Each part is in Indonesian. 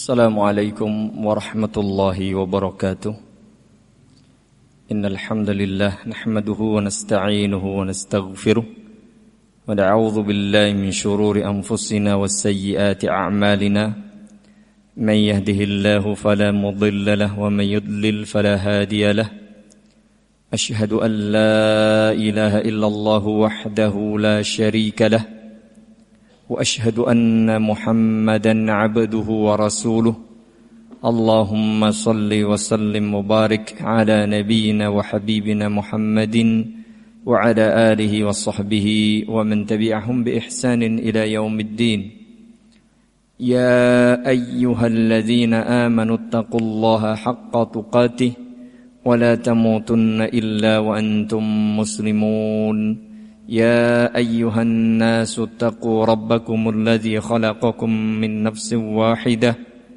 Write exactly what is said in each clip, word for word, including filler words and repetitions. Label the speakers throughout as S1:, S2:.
S1: Assalamualaikum warahmatullahi wabarakatuh. Innal hamdalillah nahmaduhu wa nasta'inuhu wa nastaghfiruh wa na'udzu billahi min shururi anfusina was sayyiati a'malina. Man yahdihillahu fala mudilla lahu wa man yudlil fala hadiya lahu. Ashhadu an la ilaha illallah wahdahu la syarika lahu. وأشهد أن محمدًا عبده ورسوله اللهم صل وسلم وبارك على نبينا وحبيبنا محمد وعلى آله وصحبه ومن تبعهم بإحسان إلى يوم الدين يا أيها الذين آمنوا اتقوا الله حق تقاته ولا تموتن إلا وأنتم مسلمون يا أيها الناس اتقوا ربكم الذي خلقكم من نفس واحدة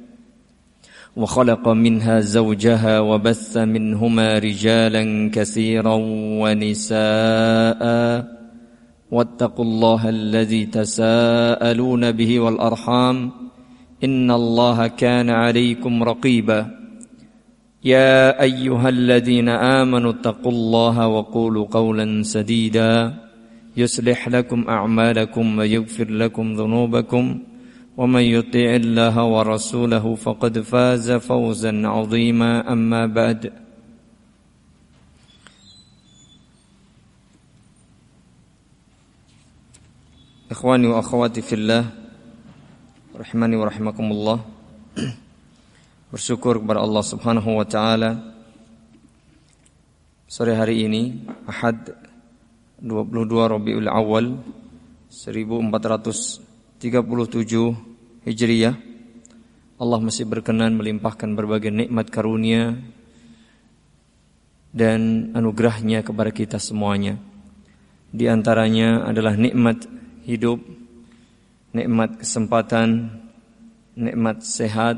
S1: وخلق منها زوجها وبث منهما رجالا كثيرا ونساء واتقوا الله الذي تساءلون به والأرحام إن الله كان عليكم رقيبا يا أيها الذين آمنوا اتقوا الله وقولوا قولا سديدا يصلح لكم أعمالكم ويغفر لكم ذنوبكم ومن يطع الله ورسوله فقد فاز فوزا عظيما أما بعد إخواني وأخواتي في الله rahimani wa rahimakumullah. Bersyukur kepada Allah Subhanahu wa taala sore hari ini Ahad dua puluh dua Rabiul Awal seribu empat ratus tiga puluh tujuh Hijriah. Allah masih berkenan melimpahkan berbagai nikmat karunia dan anugerahnya kepada kita semuanya. Di antaranya adalah nikmat hidup, nikmat kesempatan, nikmat sehat,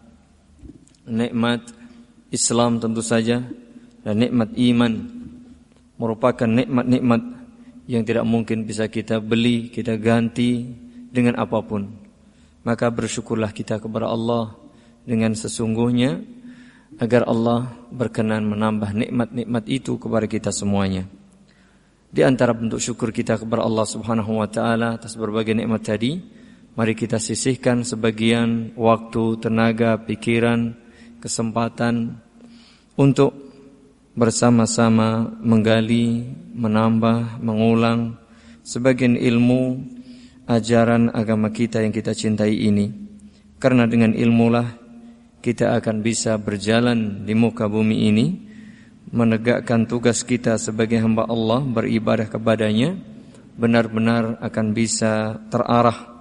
S1: nikmat Islam tentu saja, dan nikmat iman. Merupakan nikmat-nikmat yang tidak mungkin bisa kita beli, kita ganti dengan apapun. Maka bersyukurlah kita kepada Allah dengan sesungguhnya agar Allah berkenan menambah nikmat-nikmat itu kepada kita semuanya. Di antara bentuk syukur kita kepada Allah Subhanahu wa taala atas berbagai nikmat tadi, mari kita sisihkan sebagian waktu, tenaga, pikiran, kesempatan untuk bersama-sama menggali, menambah, mengulang sebagian ilmu ajaran agama kita yang kita cintai ini. Karena dengan ilmulah kita akan bisa berjalan di muka bumi ini, menegakkan tugas kita sebagai hamba Allah, beribadah kepadanya, benar-benar akan bisa terarah,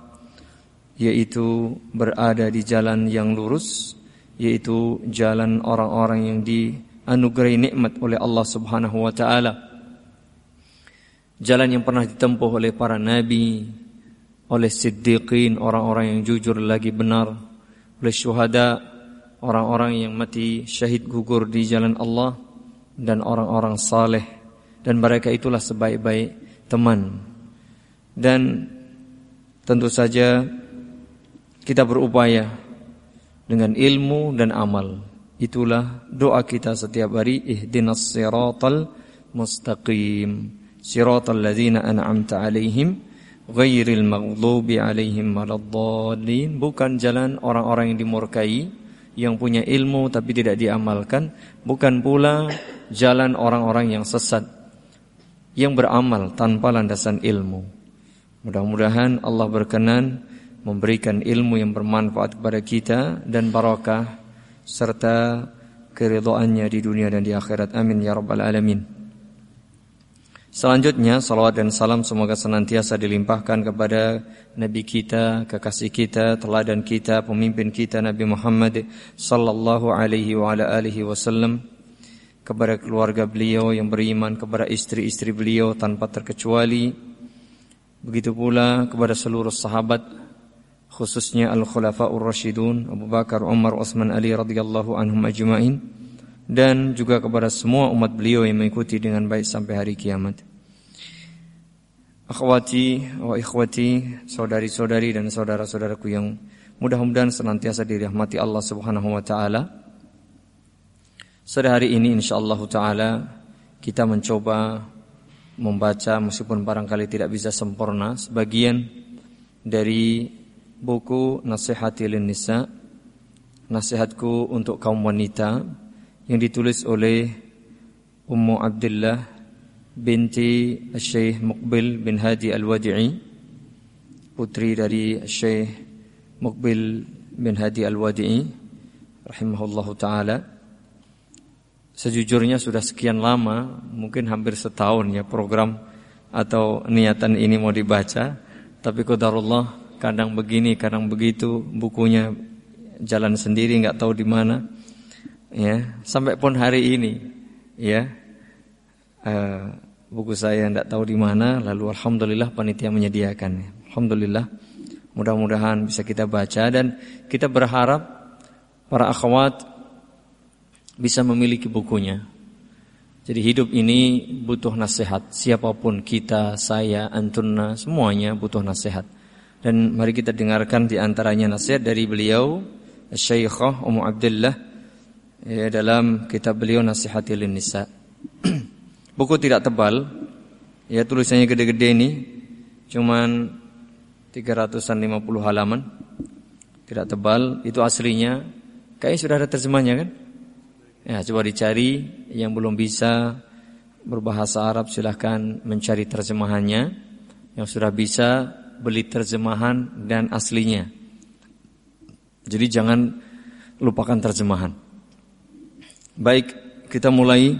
S1: yaitu berada di jalan yang lurus, yaitu jalan orang-orang yang dianugerahi nikmat oleh Allah Subhanahu wa taala. Jalan yang pernah ditempuh oleh para nabi, oleh siddiqin, orang-orang yang jujur lagi benar, oleh syuhada, orang-orang yang mati syahid gugur di jalan Allah, dan orang-orang saleh, dan mereka itulah sebaik-baik teman. Dan tentu saja kita berupaya dengan ilmu dan amal. Itulah doa kita setiap hari, ihdinas siratal mustaqim, siratal ladzina an'amta alaihim ghairil maghdubi alaihim waladdallin. Bukan jalan orang-orang yang dimurkai, yang punya ilmu tapi tidak diamalkan, bukan pula jalan orang-orang yang sesat, yang beramal tanpa landasan ilmu. Mudah-mudahan Allah berkenan memberikan ilmu yang bermanfaat kepada kita dan barakah serta keridhaannya di dunia dan di akhirat. Amin ya rabbal alamin. Selanjutnya salawat dan salam semoga senantiasa dilimpahkan kepada Nabi kita, kekasih kita, teladan kita, pemimpin kita Nabi Muhammad sallallahu alaihi wa ala alihi wasallam, kepada keluarga beliau yang beriman, kepada istri-istri beliau tanpa terkecuali, begitu pula kepada seluruh sahabat, khususnya al-khulafa'ur rasyidun Abu Bakar, Umar, Utsman, Ali radhiyallahu anhum ajma'in, dan juga kepada semua umat beliau yang mengikuti dengan baik sampai hari kiamat. Akhwati wa ikhwati, saudari-saudari dan saudara-saudaraku yang mudah-mudahan senantiasa dirahmati Allah Subhanahu wa taala. Sore hari ini insyaallah taala kita mencoba membaca, meskipun barangkali tidak bisa sempurna, sebagian dari buku Nasihati lin Nisa, nasihatku untuk kaum wanita, yang ditulis oleh Ummu Abdullah binti Syekh Muqbil bin Hadi Al-Wadi'i, putri dari Syekh Muqbil bin Hadi Al-Wadi'i rahimahullahu taala. Sejujurnya sudah sekian lama, mungkin hampir setahun ya program atau niatan ini mau dibaca, tapi qadarullah kadang begini, kadang begitu, bukunya jalan sendiri nggak tahu di mana. Ya, sampai pun hari ini ya uh, buku saya nggak tahu di mana, lalu alhamdulillah panitia menyediakan. Alhamdulillah, mudah-mudahan bisa kita baca dan kita berharap para akhwat bisa memiliki bukunya. Jadi hidup ini butuh nasihat. Siapapun kita, saya, antunna, semuanya butuh nasihat. Dan mari kita dengarkan di antaranya nasihat dari beliau Syekhah Ummu Abdullah ya, dalam kitab beliau Nasihati lin Nisa. Buku tidak tebal, ya tulisannya gede-gede ini, cuman tiga ratus lima puluh halaman, tidak tebal. Itu aslinya, kayaknya sudah ada terjemahnya kan? Ya, coba dicari. Yang belum bisa berbahasa Arab silahkan mencari terjemahannya. Yang sudah bisa beli terjemahan dan aslinya. Jadi jangan lupakan terjemahan. Baik, kita mulai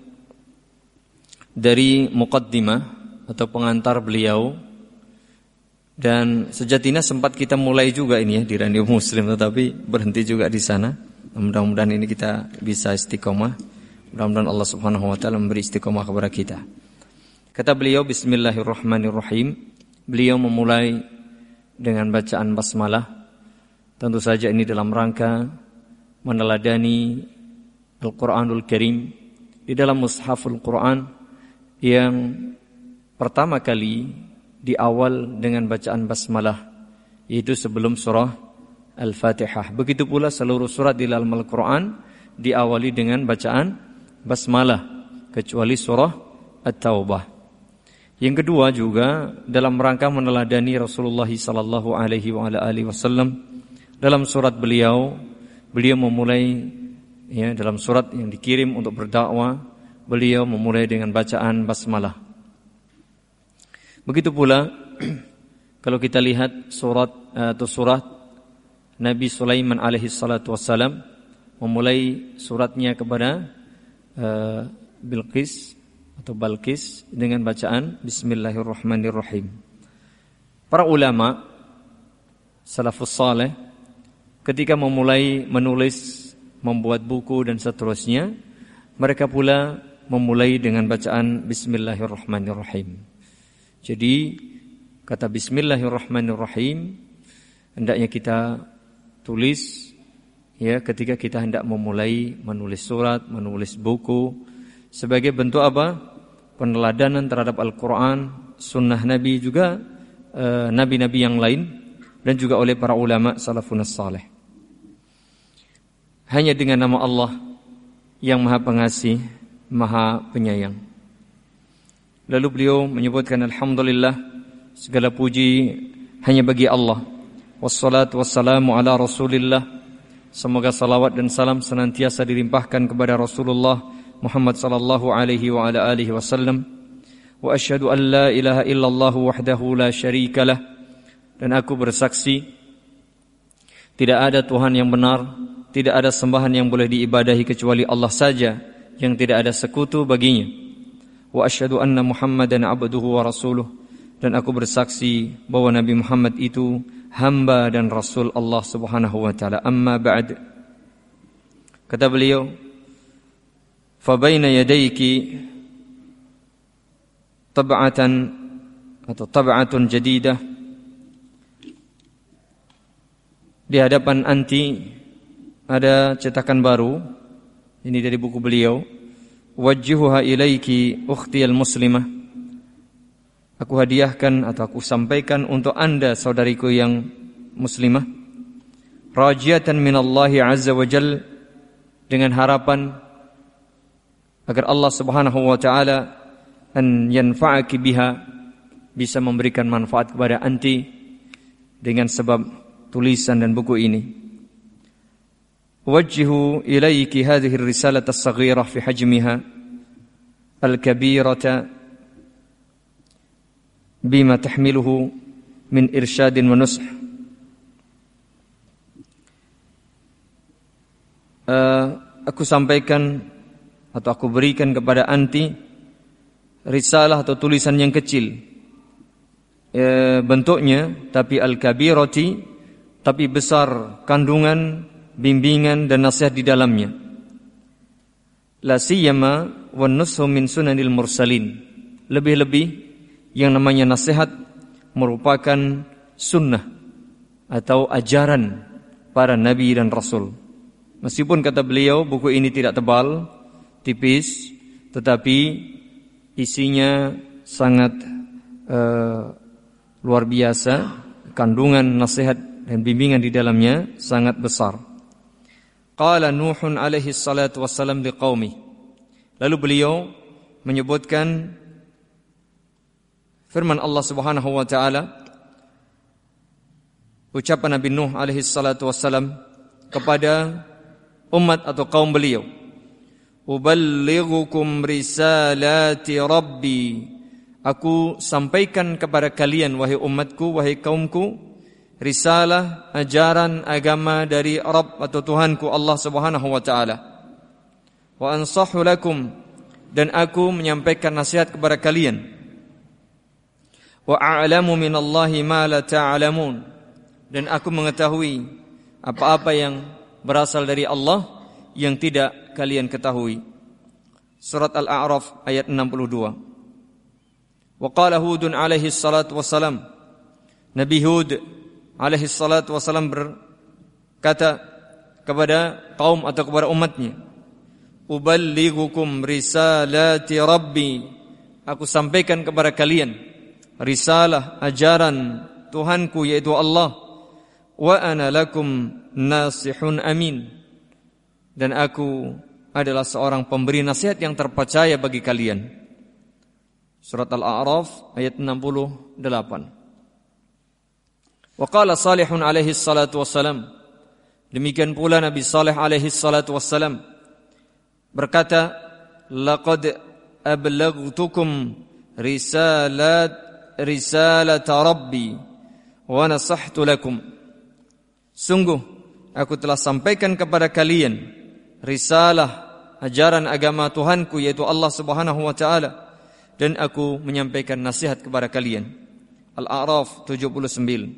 S1: dari muqaddimah atau pengantar beliau. Dan sejatinya sempat kita mulai juga ini ya di Radio Muslim, tetapi berhenti juga di sana. Mudah-mudahan ini kita bisa istiqomah. Mudah-mudahan Allah Subhanahu wa taala memberi istiqomah kepada kita. Kata beliau, bismillahirrahmanirrahim. Beliau memulai dengan bacaan basmalah. Tentu saja ini dalam rangka meneladani Al-Qur'anul Karim di dalam mushaful Quran yang pertama kali diawal dengan bacaan basmalah, yaitu sebelum surah Al-Fatihah. Begitu pula seluruh surat di dalam Al-Quran diawali dengan bacaan basmalah, kecuali surah At-Taubah. Yang kedua juga dalam rangka meneladani Rasulullah sallallahu alaihi wasallam. Dalam surat beliau, beliau memulai ya, dalam surat yang dikirim untuk berdakwah, beliau memulai dengan bacaan basmalah. Begitu pula kalau kita lihat surat atau surat Nabi Sulaiman alaihi salatu wassalam, memulai suratnya kepada uh, Bilqis atau Balqis dengan bacaan bismillahirrahmanirrahim. Para ulama salafus saleh ketika memulai menulis, membuat buku dan seterusnya, mereka pula memulai dengan bacaan bismillahirrahmanirrahim. Jadi kata bismillahirrahmanirrahim hendaknya kita tulis ya ketika kita hendak memulai menulis surat, menulis buku, sebagai bentuk apa? Peneladanan terhadap Al-Quran, sunnah Nabi juga, e, nabi-nabi yang lain, dan juga oleh para ulama salafun salih. Hanya dengan nama Allah yang Maha Pengasih, Maha Penyayang. Lalu beliau menyebutkan alhamdulillah, segala puji hanya bagi Allah. Wassalatu wassalamu ala Rasulillah. Semoga salawat dan salam senantiasa dilimpahkan kepada Rasulullah Muhammad sallallahu alaihi wa ala alihi wasallam. Wa asyhadu an la ilaha illallah wahdahu la syarikalah. Dan aku bersaksi tidak ada Tuhan yang benar, tidak ada sembahan yang boleh diibadahi kecuali Allah saja, yang tidak ada sekutu baginya. Wa asyhadu anna Muhammadan abduhu wa rasuluh. Dan aku bersaksi bahwa Nabi Muhammad itu hamba dan rasul Allah Subhanahu wa taala. Amma ba'd. Kata beliau, fa baina yadayki tab'atan atau tab'atun jadidah. Di hadapan anti ada cetakan baru. Ini dari buku beliau. Wajjihuha ilaiki ukhti al-muslimah. Aku hadiahkan atau aku sampaikan untuk anda saudariku yang muslimah. rajatan minallahi azza wa jal, dengan harapan agar Allah Subhanahu wa taala an yanfa'aki biha, bisa memberikan manfaat kepada anti dengan sebab tulisan dan buku ini. Wajjihu ilayki hadhihi ar-risalata as-saghirah fi hajmiha al-kabirata bima tahmiluhu min irsyadin wa nush. Uh, aku sampaikan atau aku berikan kepada anti risalah atau tulisan yang kecil, e, bentuknya tapi al-kabirati, tapi besar kandungan bimbingan dan nasihat di dalamnya. La siyama wan nushu min sunanil mursalin, lebih-lebih yang namanya nasihat merupakan sunnah atau ajaran para nabi dan rasul. Meskipun kata beliau buku ini tidak tebal, tipis, tetapi isinya sangat uh, luar biasa. Kandungan nasihat dan bimbingan di dalamnya sangat besar. Qala Nuhun alaihi salatu wassalam liqaumi. Lalu beliau menyebutkan firman Allah Subhanahu wa taala, ucapan Nabi Nuh alaihi salatu wassalam kepada umat atau kaum beliau. Uballighukum risalati rabbi, aku sampaikan kepada kalian wahai umatku, wahai kaumku, risalah, ajaran agama dari Rabb atau Tuhanku Allah Subhanahu wa taala. Wa ansahu lakum, dan aku menyampaikan nasihat kepada kalian. Wa a'lamu minallahi ma la ta'lamun, dan aku mengetahui apa-apa yang berasal dari Allah yang tidak kalian ketahui. Surat Al-A'raf ayat enam puluh dua. Wa qala Hudun alaihi salatu wassalam, Nabi Hud alaihi salatu wassalam berkata kepada kaum atau kepada umatnya, uballighukum risalati rabbi, aku sampaikan kepada kalian risalah, ajaran Tuhanku yaitu Allah. Wa ana lakum nasihun amin, dan aku adalah seorang pemberi nasihat yang terpercaya bagi kalian. Surat Al-A'raf ayat enam puluh delapan. Wa qala Salihun alaihi salatu wassalam, demikian pula Nabi Saleh alaihi salatu wassalam berkata, laqad ablaghtukum risalat risalata rabbi wa nasahtu lakum, sungguh aku telah sampaikan kepada kalian risalah, ajaran agama Tuhanku yaitu Allah Subhanahu wa taala, dan aku menyampaikan nasihat kepada kalian. Al-A'raf tujuh puluh sembilan.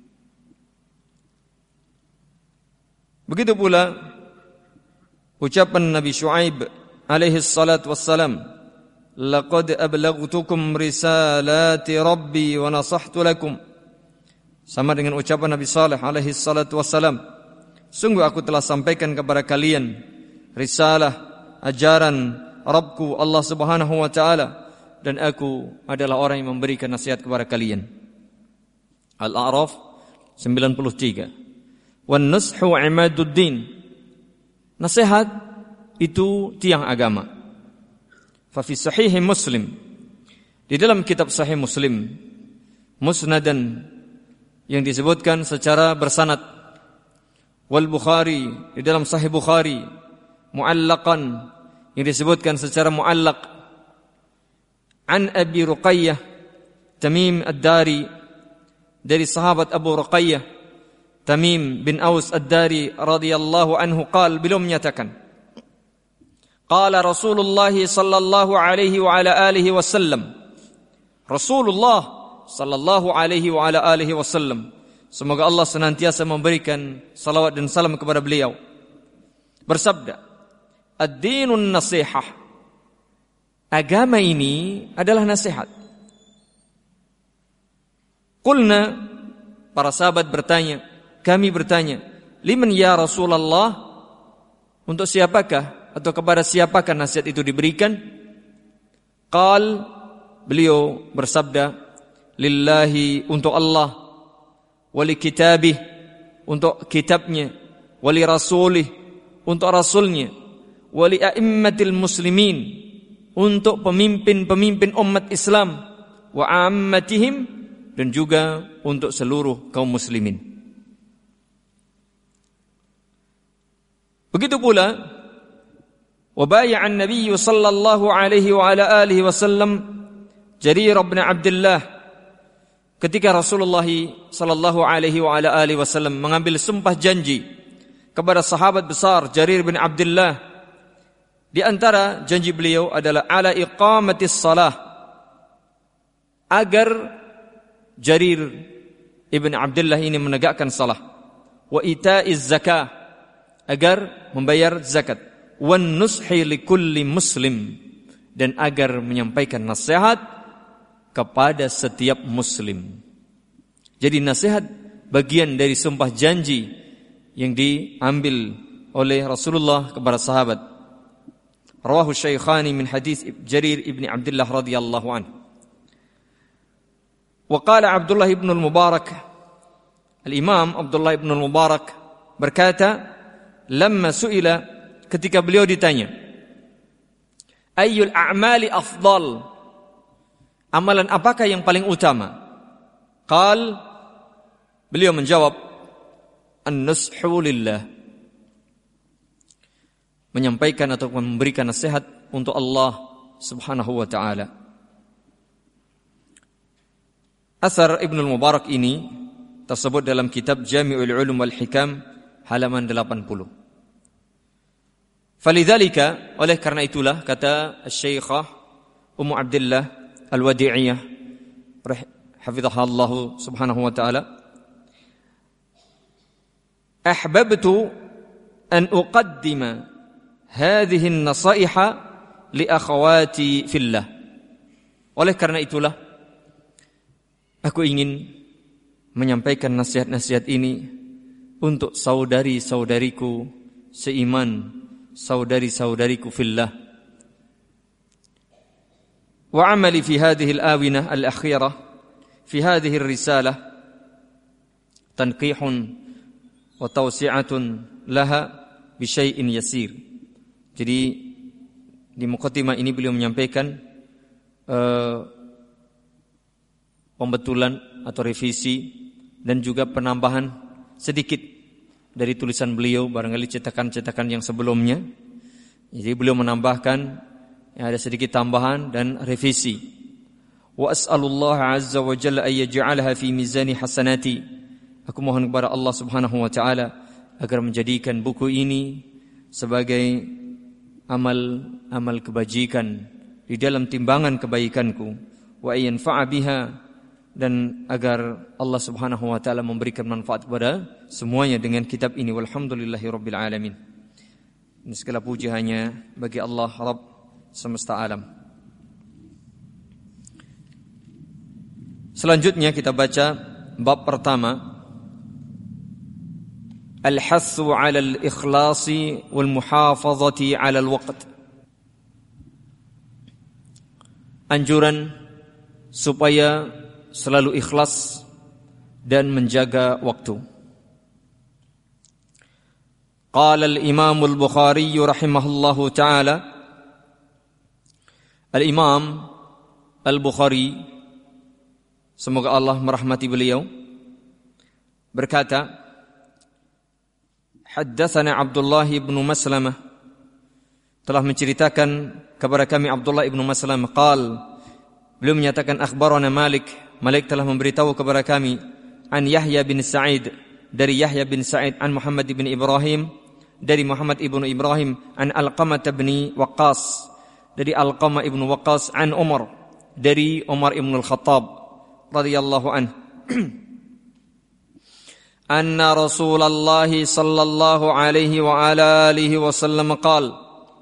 S1: Begitu pula ucapan Nabi Syuaib alaihi salatu wassalam, laqad ablaghtukum risalati rabbi wa nasahtu lakum, sama dengan ucapan Nabi Saleh alaihi salatu wassalam, sungguh aku telah sampaikan kepada kalian risalah, ajaran Rabbku Allah Subhanahu wa taala, dan aku adalah orang yang memberikan nasihat kepada kalian. Al-A'raf sembilan puluh tiga. Wan nushu imaduddin, nasihat itu tiang agama. Fa fi sahih Muslim, di dalam kitab Sahih Muslim, musnadan yang disebutkan secara bersanad, wal Bukhari di dalam Sahih Bukhari, muallaqan yang disebutkan secara muallaq, an Abi Ruqayyah Tamim Ad-Dari, dari sahabat Abu Ruqayyah Tamim bin Aus Ad-Dari radhiyallahu anhu, qala, beliau menyatakan, qala Rasulullah sallallahu alaihi wa ala alihi wasallam, Rasulullah sallallahu alaihi wa ala alihi wasallam, semoga Allah senantiasa memberikan salawat dan salam kepada beliau, bersabda, ad-dinun nasihah, agama ini adalah nasihat. Qulna, para sahabat bertanya, kami bertanya, liman ya Rasulullah, untuk siapakah atau kepada siapakah nasihat itu diberikan? Qal, beliau bersabda, lillahi, untuk Allah, wali kitabih, untuk kitabnya, wali rasulih, untuk rasulnya, wali a'immatil muslimin, untuk pemimpin-pemimpin umat Islam, wa ammatihim, dan juga untuk seluruh kaum muslimin. Begitu pula wa bai'a an-nabiy sallallahu alaihi wa ala alihi wasallam Jarir bin Abdullah ketika Rasulullah sallallahu alaihi wa ala alihi wasallam mengambil sumpah janji kepada sahabat besar Jarir bin Abdullah. Di antara janji beliau adalah ala iqamatis salah, agar Jarir ibn Abdullah ini menegakkan salah, wa ita'iz zakah, agar membayar zakat, wan nushi likulli muslim, dan agar menyampaikan nasihat kepada setiap muslim. Jadi nasihat bagian dari sumpah janji yang diambil oleh Rasulullah kepada sahabat. Rawahu Syaikhani min hadis Jarir ibn Abdullah radhiyallahu anhu. Wa qala Abdullah ibn al-Mubarak, Al-Imam Abdullah ibn al-Mubarak berkata, lamma su'ila, ketika beliau ditanya, ayyul a'mali afdal, amalan apakah yang paling utama? Qal, beliau menjawab, an-nushu lillah, menyampaikan atau memberikan nasihat untuk Allah Subhanahu wa ta'ala. Athar Ibnul Mubarak ini tersebut dalam kitab Jami'ul Ulum wal Hikam halaman delapan puluh. Falidzalika, oleh karena itulah, kata Syekhah Ummu Abdullah Al-Wadi'iyah hafizahullah subhanahu wa ta'ala, ahbabtu an uqaddima hadhihi an-nasaiha li akhawati fillah. Oleh karena itulah aku ingin menyampaikan nasihat-nasihat ini untuk saudari-saudariku seiman, saudari-saudariku fillah. Wa amali fi hadhihi al-awinah al-akhirah fi hadhihi ar-risalah tanqihun wa tawsi'atun laha bi syai'in yasir. Jadi di muqaddimah ini beliau menyampaikan uh, pembetulan atau revisi dan juga penambahan sedikit dari tulisan beliau, barangkali cetakan-cetakan yang sebelumnya. Jadi beliau menambahkan, ya, ada sedikit tambahan dan revisi. Wa as'alullah azza wa jalla ay yaj'alaha fi mizani hasanati. Aku mohon kepada Allah Subhanahu wa taala agar menjadikan buku ini sebagai amal-amal kebajikan di dalam timbangan kebaikanku, wa yanfa'a biha, dan agar Allah Subhanahu wa taala memberikan manfaat kepada semuanya dengan kitab ini. Walhamdulillahi rabbil alamin. Ini segala puji hanya bagi Allah Rabb semesta alam. Selanjutnya kita baca bab pertama, al-hassu 'ala al-ikhlasi wal muhafazati 'ala al-waqt. Anjuran supaya selalu ikhlas dan menjaga waktu. Qala al-Imam al-Bukhari rahimahullahu ta'ala, Al-Imam Al-Bukhari, semoga Allah merahmati beliau, berkata, haddatsana Abdullah ibn Maslamah, telah menceritakan kepada kami Abdullah ibn Maslamah, qal, beliau menyatakan akhbarana Malik, Malik telah memberitahu kepada kami, an Yahya bin Sa'id, dari Yahya bin Sa'id, an Muhammad bin Ibrahim, dari Muhammad ibn Ibrahim, an Alqamah bin Waqqas, dari Alqamah ibn Waqqas, an Umar, dari Umar ibn al-Khattab radhiyallahu anhu, anna Rasulullah sallallahu alaihi wa ala alihi wasallam qala,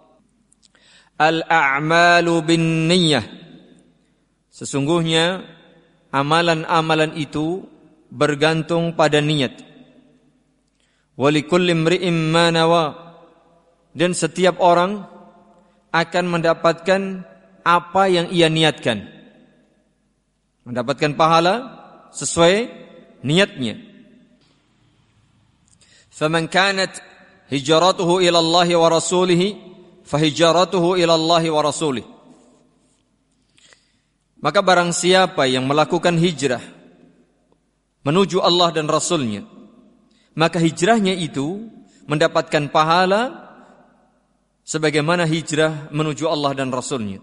S1: al-a'malu bin niyyah, sesungguhnya amalan-amalan itu bergantung pada niat. Walikulli imri'in ma nawa, dan setiap orang akan mendapatkan apa yang ia niatkan, mendapatkan pahala sesuai niatnya. faman kanat hijratuhu ila Allah wa rasulih fahijratuhu ila Allah wa rasulih. Maka barang siapa yang melakukan hijrah menuju Allah dan Rasulnya, maka hijrahnya itu mendapatkan pahala sebagaimana hijrah menuju Allah dan Rasulnya.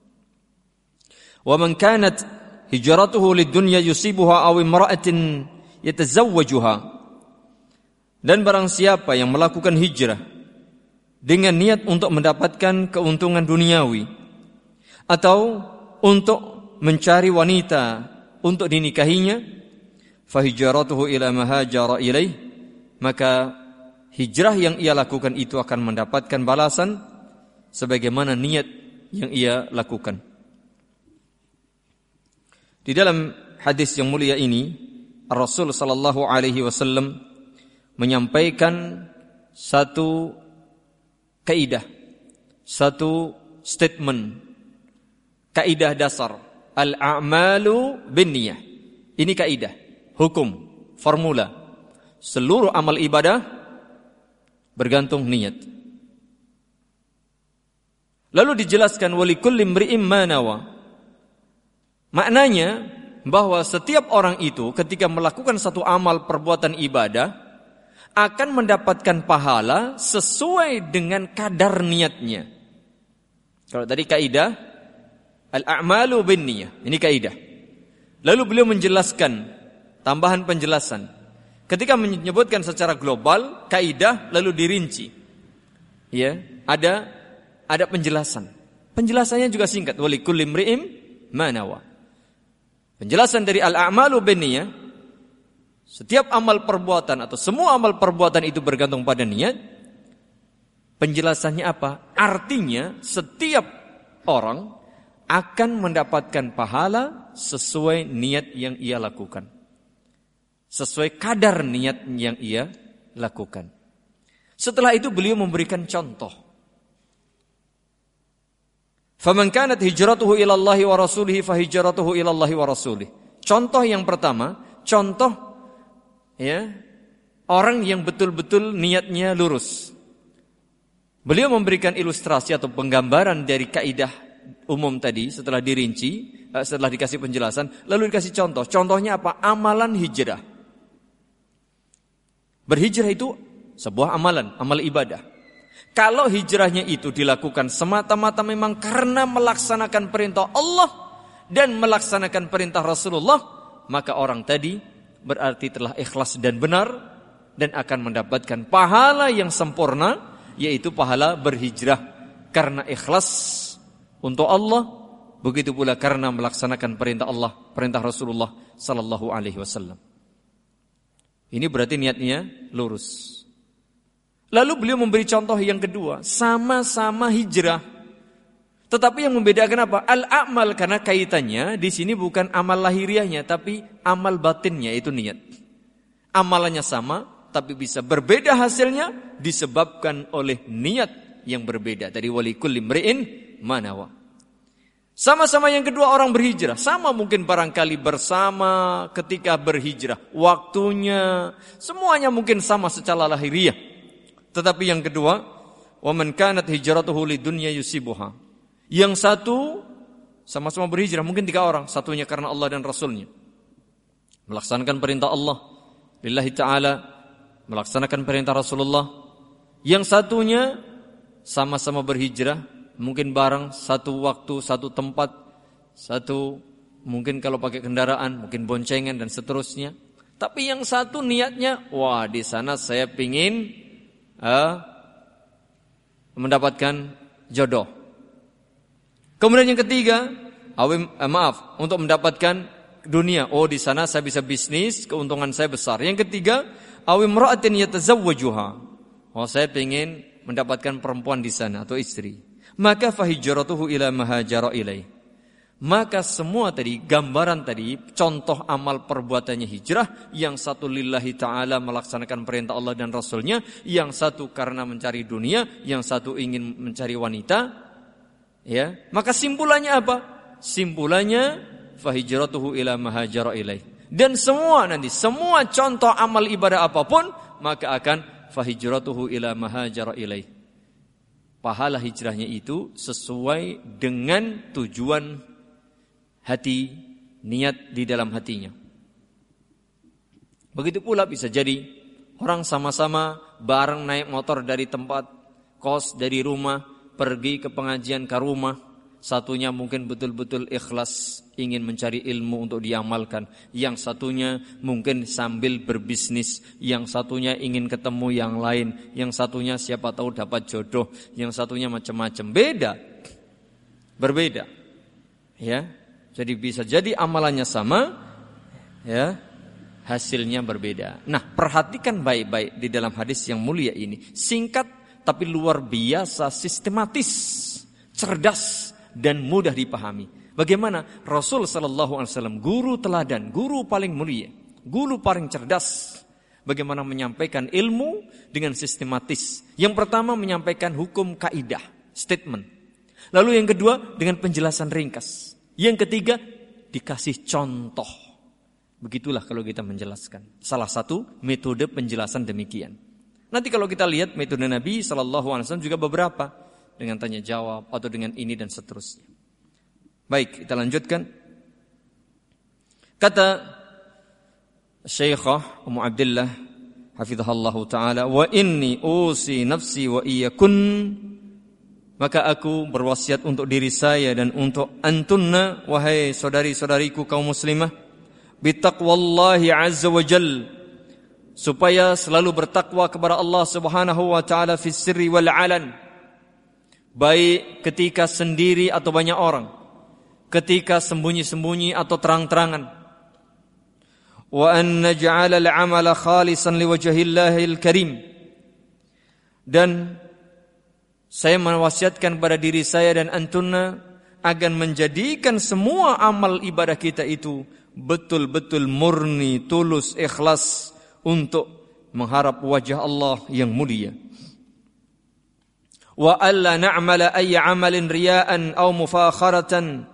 S1: Wa man kanat hijratuhu lid-dunya yusibuha aw imra'atin yatazawwajuha. Dan barang siapa yang melakukan hijrah dengan niat untuk mendapatkan keuntungan duniawi atau untuk mencari wanita untuk dinikahinya, fahijratuhu ila ma hajara ilaih, maka hijrah yang ia lakukan itu akan mendapatkan balasan sebagaimana niat yang ia lakukan. Di dalam hadis yang mulia ini, Rasul sallallahu alaihi wasallam menyampaikan satu kaidah, satu statement, kaidah dasar, al-a'malu binniyah. Ini kaidah, hukum, formula. Seluruh amal ibadah bergantung niat. Lalu dijelaskan walikulli imri'in ma nawa. Maknanya bahwa setiap orang itu ketika melakukan satu amal perbuatan ibadah akan mendapatkan pahala sesuai dengan kadar niatnya. Kalau tadi kaidah al-a'malu binniyah, ini kaidah. Lalu beliau menjelaskan, tambahan penjelasan. Ketika menyebutkan secara global kaidah lalu dirinci. Ya, ada ada penjelasan. Penjelasannya juga singkat, walikulli imri'in ma nawa. Penjelasan dari al-a'malu binniyah, setiap amal perbuatan atau semua amal perbuatan itu bergantung pada niat. Penjelasannya apa? Artinya setiap orang akan mendapatkan pahala sesuai niat yang ia lakukan, sesuai kadar niat yang ia lakukan. Setelah itu beliau memberikan contoh. Faman kanat hijratuhu ila Allah wa rasulih fahijratuhu ila Allah wa rasulih. Contoh yang pertama, contoh ya, orang yang betul-betul niatnya lurus. Beliau memberikan ilustrasi atau penggambaran dari kaidah umum tadi setelah dirinci, setelah dikasih penjelasan, lalu dikasih contoh. Contohnya apa? Amalan hijrah. Berhijrah itu sebuah amalan, amal ibadah. Kalau hijrahnya itu dilakukan semata-mata memang karena melaksanakan perintah Allah dan melaksanakan perintah Rasulullah, maka orang tadi berarti telah ikhlas dan benar dan akan mendapatkan pahala yang sempurna, yaitu pahala berhijrah karena ikhlas untuk Allah, begitu pula karena melaksanakan perintah Allah, perintah Rasulullah sallallahu alaihi wasallam. Ini berarti niatnya lurus. Lalu beliau memberi contoh yang kedua, sama-sama hijrah. Tetapi yang membedakan apa? Al-a'mal, karena kaitannya di sini bukan amal lahiriahnya, tapi amal batinnya, itu niat. Amalannya sama, tapi bisa berbeda hasilnya disebabkan oleh niat yang berbeda. Dari walikulli imri'in ma nawa. Sama-sama yang kedua orang berhijrah, sama mungkin barangkali bersama ketika berhijrah, waktunya, semuanya mungkin sama secara lahiriah. Tetapi yang kedua, wa man kanat hijratuhu lidunya yusibuha. Yang satu sama-sama berhijrah, mungkin tiga orang, satunya karena Allah dan Rasulnya, melaksanakan perintah Allah lillahi ta'ala, melaksanakan perintah Rasulullah. Yang satunya sama-sama berhijrah, mungkin bareng, satu waktu, satu tempat, satu mungkin kalau pakai kendaraan, mungkin boncengan dan seterusnya. Tapi yang satu niatnya, wah di sana saya pingin uh, mendapatkan jodoh. Kemudian yang ketiga, awim, eh, maaf, untuk mendapatkan dunia. Oh di sana saya bisa bisnis, keuntungan saya besar. Yang ketiga, awim ra'atin yatazawwajuha. Oh saya pingin mendapatkan perempuan di sana atau istri. Maka fahijratuhu ila ma hajara ilaih. Maka semua tadi, gambaran tadi, contoh amal perbuatannya hijrah. Yang satu lillahi ta'ala, melaksanakan perintah Allah dan Rasulnya. Yang satu karena mencari dunia, yang satu ingin mencari wanita. Ya, maka simpulannya apa? Simpulannya fahijratuhu ila ma hajara ilaih. Dan semua nanti, semua contoh amal ibadah apapun, maka akan fahijratuhu ila ma hajara ilaih. Pahala hijrahnya itu sesuai dengan tujuan hati, niat di dalam hatinya. Begitu pula bisa jadi orang sama-sama bareng naik motor dari tempat kos, dari rumah, pergi ke pengajian ke rumah. Satunya mungkin betul-betul ikhlas ingin mencari ilmu untuk diamalkan. Yang satunya mungkin sambil berbisnis. Yang satunya ingin ketemu yang lain. Yang satunya siapa tahu dapat jodoh. Yang satunya macam-macam. Beda. Berbeda. Ya. Jadi bisa jadi amalannya sama. Ya. Hasilnya berbeda. Nah, perhatikan baik-baik di dalam hadis yang mulia ini. Singkat tapi luar biasa sistematis, cerdas dan mudah dipahami. Bagaimana Rasul sallallahu alaihi wasallam, guru teladan, guru paling mulia, guru paling cerdas, bagaimana menyampaikan ilmu dengan sistematis. Yang pertama menyampaikan hukum kaidah, statement. Lalu yang kedua dengan penjelasan ringkas. Yang ketiga dikasih contoh. Begitulah kalau kita menjelaskan. Salah satu metode penjelasan demikian. Nanti kalau kita lihat metode Nabi sallallahu alaihi wasallam juga beberapa, dengan tanya jawab atau dengan ini dan seterusnya. Baik, kita lanjutkan. Kata Syekhah Ummu Abdillah hafizahullahu taala, wa inni usi nafsi wa iyakun, maka aku berwasiat untuk diri saya dan untuk antunna, wahai saudari-saudariku kaum muslimah, bitaqwallahi azza wa jal, supaya selalu bertakwa kepada Allah Subhanahu wa taala fis sirri wal alan, baik ketika sendiri atau banyak orang, ketika sembunyi-sembunyi atau terang-terangan. Wa an naj'ala al-'amala khalisan liwajhillahil karim, dan saya mewasiatkan pada diri saya dan antunna agar menjadikan semua amal ibadah kita itu betul-betul murni, tulus, ikhlas untuk mengharap wajah Allah yang mulia. Wa alla na'mala ayya 'amalin riya'an aw mufakharatan,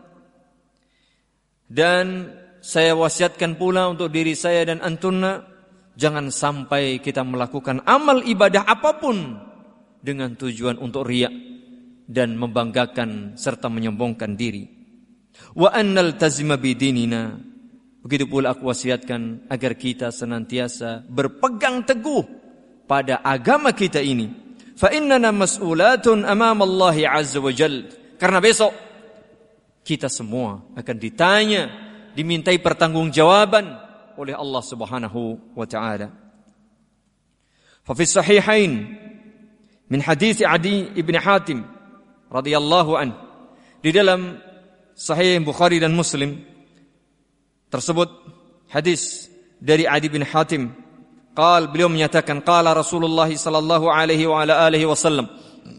S1: dan saya wasiatkan pula untuk diri saya dan antunna, jangan sampai kita melakukan amal ibadah apapun dengan tujuan untuk riya dan membanggakan serta menyombongkan diri. Wa annal tazima bidinina, begitu pula aku wasiatkan agar kita senantiasa berpegang teguh pada agama kita ini. Fa innana mas'ulatun amama Allah azza wa jalla, karena besok kita semua akan ditanya, dimintai pertanggungjawaban oleh Allah Subhanahu wa taala. Fa fi sahihain min hadits Adi ibn Hatim radhiyallahu an, di dalam Sahih Bukhari dan Muslim tersebut hadis dari Adi bin Hatim, qal, beliau menyatakan, qala Rasulullah sallallahu alaihi wa ala alihi wasallam,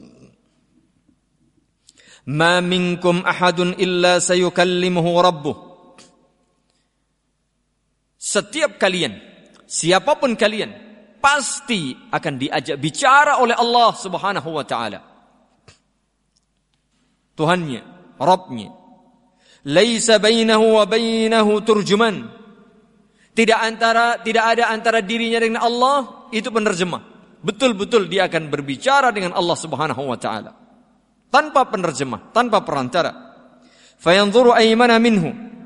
S1: ma minkum ahadun illa sayukallimuhu rabbuh, setiap kalian, siapapun kalian, pasti akan diajak bicara oleh Allah Subhanahu wa taala, Tuhannya, Rabbnya. Laisa bainahu wa bainahu turjuman, tidak antara tidak ada antara dirinya dengan Allah itu penerjemah. Betul-betul dia akan berbicara dengan Allah Subhanahu wa taala tanpa penerjemah, tanpa perantara. Fayanzuru aymana minhu,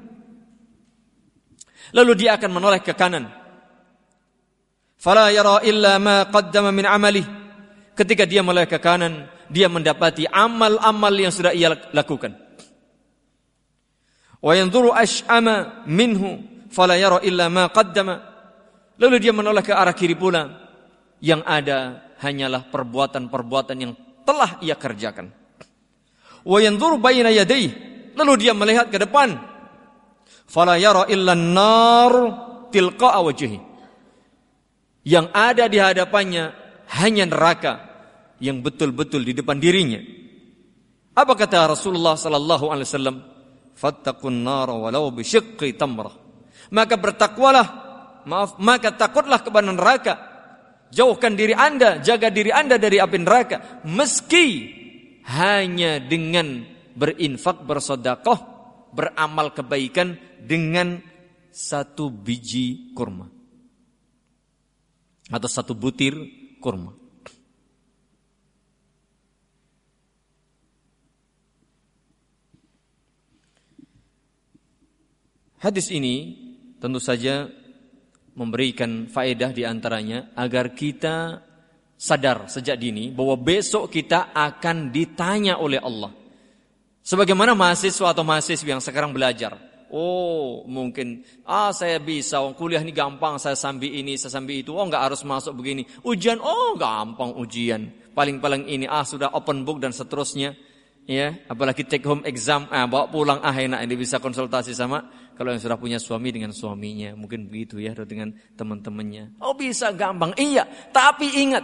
S1: lalu dia akan menoleh ke kanan. Fala yara illa ma qaddama min amalihi, ketika dia menoleh ke kanan, dia mendapati amal-amal yang sudah ia lakukan. Wa yanzuru ash'ama minhu fala yara illa ma qaddama, lalu dia menoleh ke arah kiri pula, yang ada hanyalah perbuatan-perbuatan yang telah ia kerjakan. Wa yanzuru baina yadayhi, lalu dia melihat ke depan, fala yara illa an-nar tilqa'a wajhihi, yang ada di hadapannya hanya neraka yang betul-betul di depan dirinya. Apa kata Rasulullah sallallahu alaihi wasallam? Fattaqun nar walau bi syiqqi tamrah, maka bertakwalah, maaf, maka takutlah kepada neraka. Jauhkan diri Anda, jaga diri Anda dari api neraka, meski hanya dengan berinfak, bersedekah, beramal kebaikan dengan satu biji kurma atau satu butir kurma. Hadis ini tentu saja memberikan faedah di antaranya agar kita sadar sejak dini bahwa besok kita akan ditanya oleh Allah. Sebagaimana mahasiswa atau mahasiswi yang sekarang belajar. Oh, mungkin ah saya bisa kuliah ini gampang, saya sambil ini, saya sambil itu. Oh, enggak harus masuk begini. Ujian, oh gampang ujian. Paling-paling ini ah sudah open book dan seterusnya. Ya, apalagi take home exam, ah bawa pulang ah enak ini bisa konsultasi sama kalau yang sudah punya suami dengan suaminya, mungkin begitu ya, atau dengan teman-temannya. Oh bisa gampang, iya. Tapi ingat,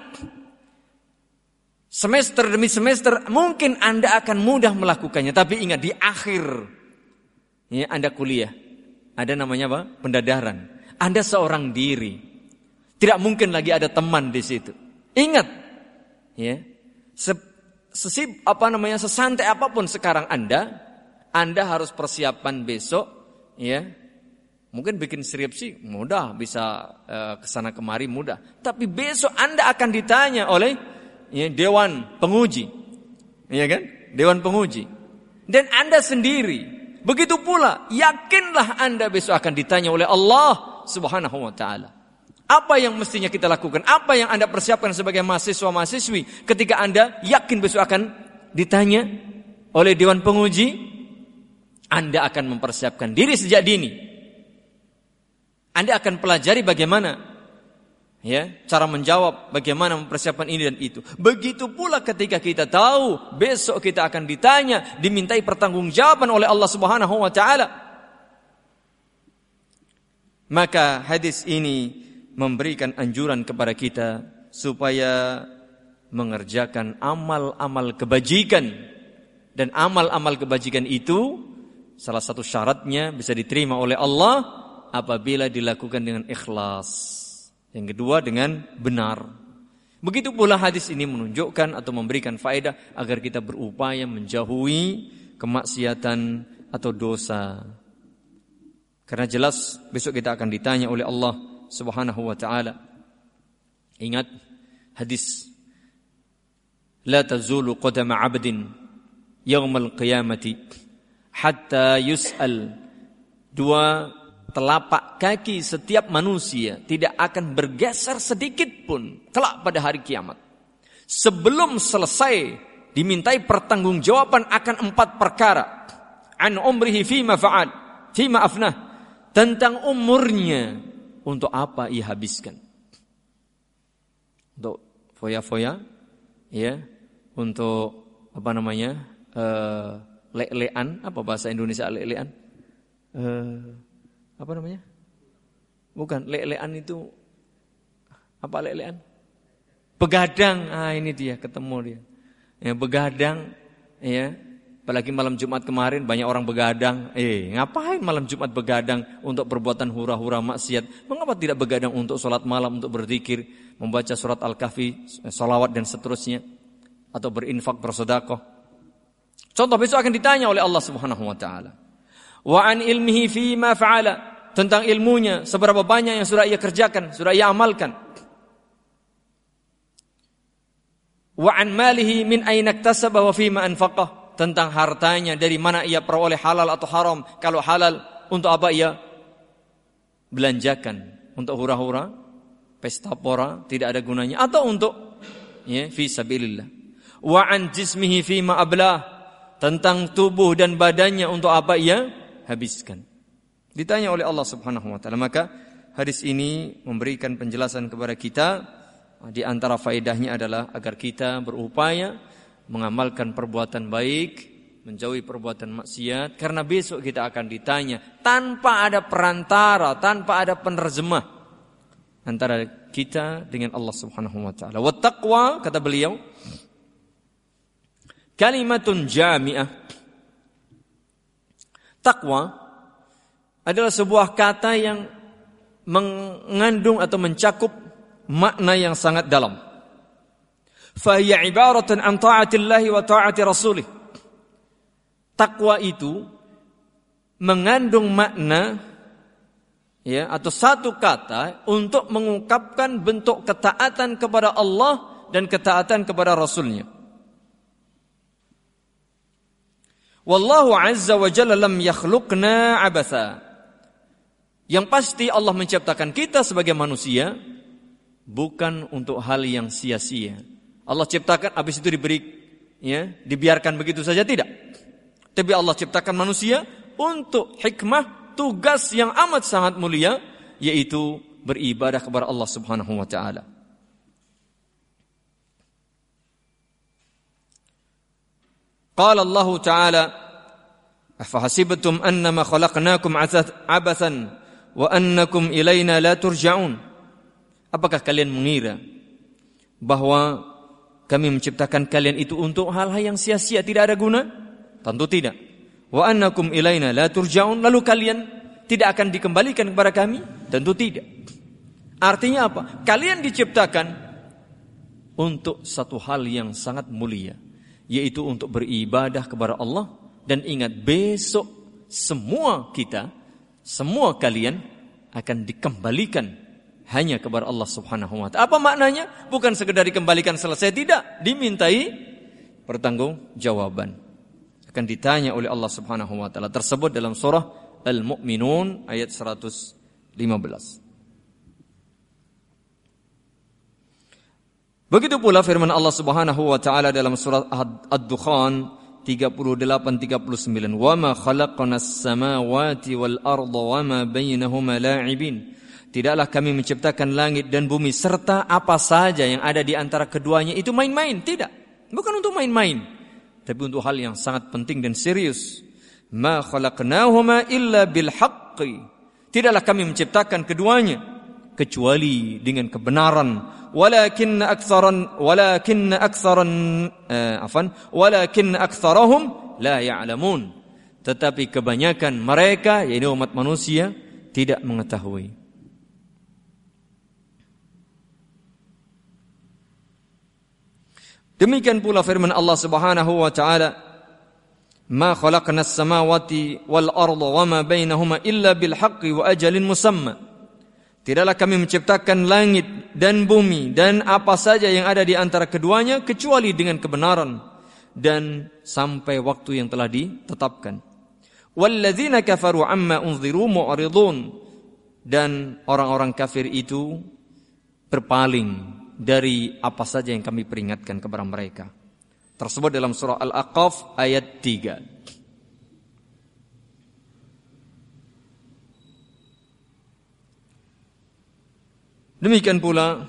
S1: semester demi semester mungkin Anda akan mudah melakukannya. Tapi ingat di akhir, ya Anda kuliah, ada namanya apa? Pendadaran. Anda seorang diri, tidak mungkin lagi ada teman di situ. Ingat, ya. Se- Sesib apa namanya sesantai apapun sekarang Anda, Anda harus persiapan besok, ya. Mungkin bikin skripsi mudah, bisa uh, kesana kemari mudah. Tapi besok Anda akan ditanya oleh ya, dewan penguji, ya kan? Dewan penguji. Dan Anda sendiri, begitu pula yakinlah Anda besok akan ditanya oleh Allah Subhanahu wa taala. Apa yang mestinya kita lakukan? Apa yang Anda persiapkan sebagai mahasiswa-mahasiswi ketika Anda yakin besok akan ditanya oleh Dewan Penguji? Anda akan mempersiapkan diri sejak dini. Anda akan pelajari bagaimana ya, cara menjawab, bagaimana mempersiapkan ini dan itu. Begitu pula ketika kita tahu besok kita akan ditanya, dimintai pertanggungjawaban oleh Allah Subhanahu wa taala. Maka hadis ini memberikan anjuran kepada kita supaya mengerjakan amal-amal kebajikan. Dan amal-amal kebajikan itu salah satu syaratnya bisa diterima oleh Allah apabila dilakukan dengan ikhlas. Yang kedua dengan benar. Begitu pula hadis ini menunjukkan atau memberikan faedah agar kita berupaya menjauhi kemaksiatan atau dosa. Karena jelas besok kita akan ditanya oleh Allah Subhanahu wa ta'ala. Ingat hadis, la tazulu qadama 'abdin yaumal qiyamati hatta yus'al. Dua telapak kaki setiap manusia tidak akan bergeser sedikit pun kelak pada hari kiamat sebelum selesai dimintai pertanggungjawaban akan empat perkara. An umrihi fima fa'al, fima afnah, tentang umurnya, untuk apa ia habiskan? Untuk foya-foya, ya, untuk apa namanya, uh, le-lean, apa bahasa Indonesia le-lean? Uh, apa namanya? Bukan, le-lean itu apa le-lean? Begadang, ah ini dia, ketemu dia. Ya, begadang, ya. Apalagi malam Jumat kemarin banyak orang begadang. Eh, ngapain malam Jumat begadang untuk perbuatan hura-hura maksiat? Mengapa tidak begadang untuk sholat malam, untuk berzikir, membaca surat Al-Kahfi, sholawat dan seterusnya, atau berinfak, bersedekah? Contoh besok akan ditanya oleh Allah Subhanahu wa taala. Wa an ilmihi fima fa'ala, tentang ilmunya seberapa banyak yang sudah ia kerjakan, sudah ia amalkan. Wa an malihi min aina iktasaba wa fima anfaqah, tentang hartanya dari mana ia peroleh, halal atau haram. Kalau halal, untuk apa ia belanjakan? Untuk hura-hura, pesta pora, tidak ada gunanya, atau untuk ya fi sabilillah. Wa an jismihi fima ablah, tentang tubuh dan badannya untuk apa ia habiskan. Ditanya oleh Allah Subhanahu wa taala. Maka hadis ini memberikan penjelasan kepada kita, di antara faedahnya adalah agar kita berupaya mengamalkan perbuatan baik, menjauhi perbuatan maksiat, karena besok kita akan ditanya tanpa ada perantara, tanpa ada penerjemah antara kita dengan Allah Subhanahu wa taala. Wa taqwa, kata beliau, kalimatun jami'ah. Taqwa adalah sebuah kata yang mengandung atau mencakup makna yang sangat dalam. Fahiya ibaratan an ta'atillahi wa ta'ati rasulih. Takwa itu mengandung makna ya, atau satu kata untuk mengungkapkan bentuk ketaatan kepada Allah dan ketaatan kepada Rasulnya. Wallahu azza wa jalla lam yakhluqna abatha. Yang pasti Allah menciptakan kita sebagai manusia bukan untuk hal yang sia-sia. Allah ciptakan habis itu diberi, ya, dibiarkan begitu saja, tidak. Tapi Allah ciptakan manusia untuk hikmah, tugas yang amat sangat mulia, yaitu beribadah kepada Allah Subhanahu wa taala. Qala Allah Ta'ala, "Afahasibtum annama khalaqnakum abathan wa annakum ilaina la turja'un?" Apakah kalian mengira bahwa kami menciptakan kalian itu untuk hal-hal yang sia-sia, tidak ada guna? Tentu tidak. Wa annakum ilaina la turja'un, lalu kalian tidak akan dikembalikan kepada kami? Tentu tidak. Artinya apa? Kalian diciptakan untuk satu hal yang sangat mulia, yaitu untuk beribadah kepada Allah. Dan ingat, besok semua kita, semua kalian akan dikembalikan hanya kepada Allah Subhanahu wa taala. Apa maknanya? Bukan sekedar dikembalikan selesai, tidak, dimintai pertanggungjawaban. Akan ditanya oleh Allah Subhanahu wa taala, tersebut dalam surah Al-Mu'minun ayat seratus lima belas. Begitu pula firman Allah Subhanahu wa taala dalam surah Ad-Dukhan tiga puluh delapan tiga puluh sembilan, "Wa ma khalaqnas samawati wal arda wa ma bainahuma la'ibin." Tidaklah kami menciptakan langit dan bumi serta apa saja yang ada di antara keduanya itu main-main, tidak. Bukan untuk main-main, tapi untuk hal yang sangat penting dan serius. "Ma khalaqnahuma illa bil haqqi." Tidaklah kami menciptakan keduanya kecuali dengan kebenaran. Walakin aktsaran walakin aktsaran uh, afan walakin aktsarahum la ya'lamun. Tetapi kebanyakan mereka, yaitu umat manusia, tidak mengetahui. Demikian pula firman Allah Subhanahu wa taala, "Ma khalaqnas samawati wal arda wa ma bainahuma illa bil haqqi wa ajalin musamma." Tidaklah kami menciptakan langit dan bumi dan apa saja yang ada di antara keduanya kecuali dengan kebenaran dan sampai waktu yang telah ditetapkan. Walladzina kafaru amma unziru mu'ridun. Dan orang-orang kafir itu berpaling dari apa saja yang kami peringatkan kepada mereka. Tersebut dalam surah Al-Aqaf ayat tiga. Demikian pula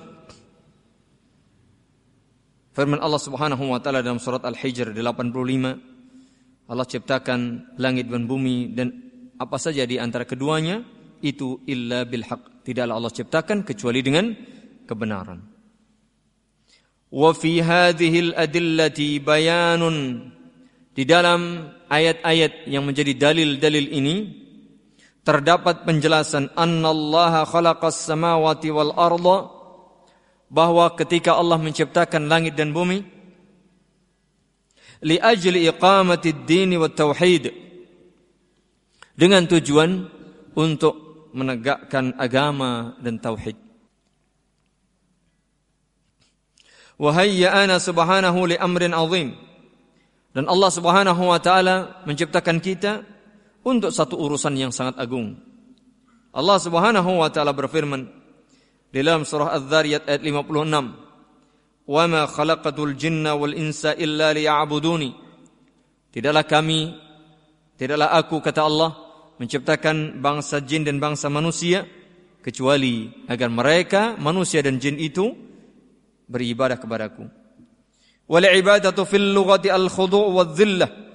S1: firman Allah Subhanahu wa taala dalam surat Al-Hijr delapan puluh lima. Allah ciptakan langit dan bumi dan apa saja di antara keduanya itu illa bil haqq. Tidaklah Allah ciptakan kecuali dengan kebenaran. Wa fi hadhihi al-adillati bayanun. Di dalam ayat-ayat yang menjadi dalil-dalil ini terdapat penjelasan annallaha khalaqas samawati wal arda, bahwa ketika Allah menciptakan langit dan bumi li ajli iqamatid din wat tauhid, dengan tujuan untuk menegakkan agama dan tauhid. Wa hayya'ana subhanahu li amrin azim, dan Allah Subhanahu wa taala menciptakan kita untuk satu urusan yang sangat agung. Allah Subhanahu wa taala berfirman dalam surah Az-Zariyat ayat lima puluh enam, "Wa ma khalaqatul jinna wal insa illa liya'buduni." Tidaklah kami, tidaklah aku, kata Allah, menciptakan bangsa jin dan bangsa manusia kecuali agar mereka, manusia dan jin itu, beribadah kepadaku. Wal ibadatu fil lughati al-khudu' wadh-dhillah.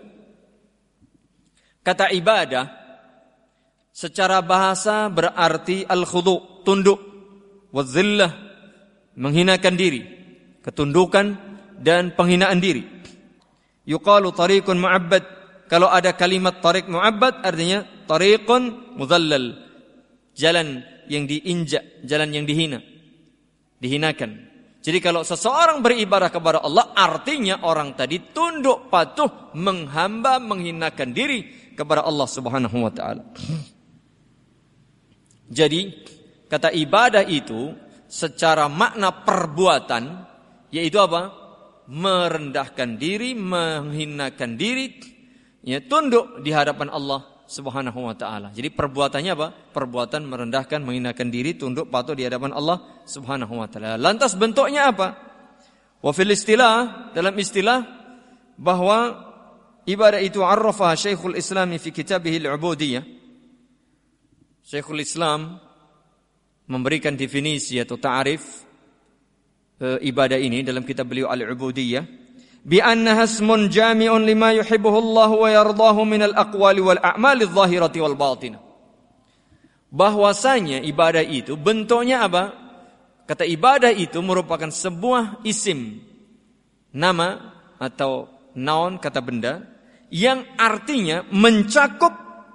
S1: Kata ibadah secara bahasa berarti al-khudu', tunduk, wadh-dhillah, menghinakan diri, ketundukan dan penghinaan diri. Yuqalu tariqun mu'abbad. Kalau ada kalimat tariq mu'abbad artinya tariqun mudhallal, jalan yang diinjak, jalan yang dihina, dihinakan. Jadi kalau seseorang beribadah kepada Allah, artinya orang tadi tunduk, patuh, menghamba, menghinakan diri kepada Allah Subhanahu wa taala. Jadi kata ibadah itu secara makna perbuatan yaitu apa? Merendahkan diri, menghinakan diri, ya, tunduk di hadapan Allah Subhanahu wa taala. Jadi perbuatannya apa? Perbuatan merendahkan, menghinakan diri, tunduk, patuh di hadapan Allah Subhanahu wa taala. Lantas bentuknya apa? Wa fil istilah, dalam istilah bahwa ibadah itu arrafa Syekhul Islam fi kitabih al-Ubudiyah. Syekhul Islam memberikan definisi atau ta'rif e, ibadah ini dalam kitab beliau Al-Ubudiyah, bi annaha ismun jami'un lima yuhibbuhu Allah wa yardahu min al-aqwali wal a'mali adh-dhahirati wal batinah. Bahwasanya ibadah itu bentuknya apa? Kata ibadah itu merupakan sebuah isim, nama atau noun, kata benda yang artinya mencakup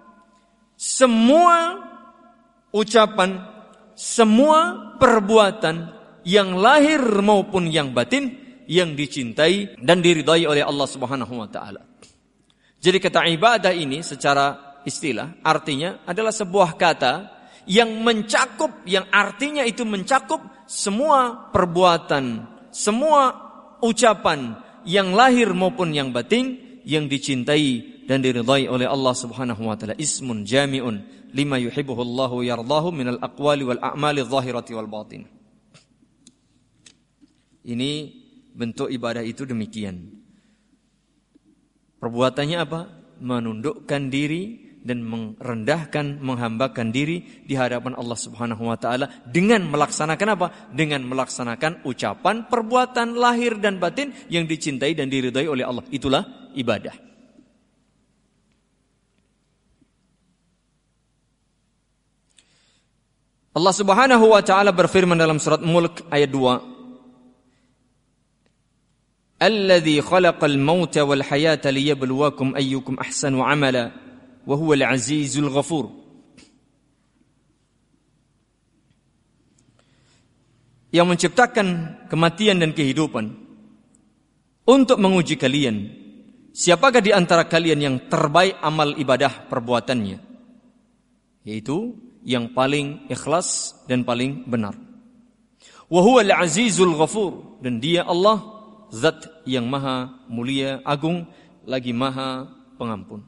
S1: semua ucapan, semua perbuatan yang lahir maupun yang batin yang dicintai dan diridhai oleh Allah Subhanahu wa taala. Jadi kata ibadah ini secara istilah artinya adalah sebuah kata yang mencakup, yang artinya itu mencakup semua perbuatan, semua ucapan yang lahir maupun yang batin yang dicintai dan diridhai oleh Allah Subhanahu wa taala. Ismun jami'un lima yuhibbuhu Allahu yardahu minal aqwali wal a'mali adh-dhahirati wal batin. Ini bentuk ibadah itu demikian. Perbuatannya apa? Menundukkan diri dan merendahkan, menghambakan diri di hadapan Allah Subhanahu wa taala dengan melaksanakan apa? Dengan melaksanakan ucapan, perbuatan lahir dan batin yang dicintai dan diridhai oleh Allah. Itulah ibadah. Allah Subhanahu wa taala berfirman dalam surat Mulk ayat dua, "Alladzi khalaqal mauta wal hayata liyabluwakum ayyukum ahsanu amala wa huwal azizul ghafur." Yang menciptakan kematian dan kehidupan untuk menguji kalian, siapakah di antara kalian yang terbaik amal ibadah perbuatannya, yaitu yang paling ikhlas dan paling benar. Wa huwal azizul ghafur, dan dia Allah zat yang maha mulia, agung, lagi maha pengampun.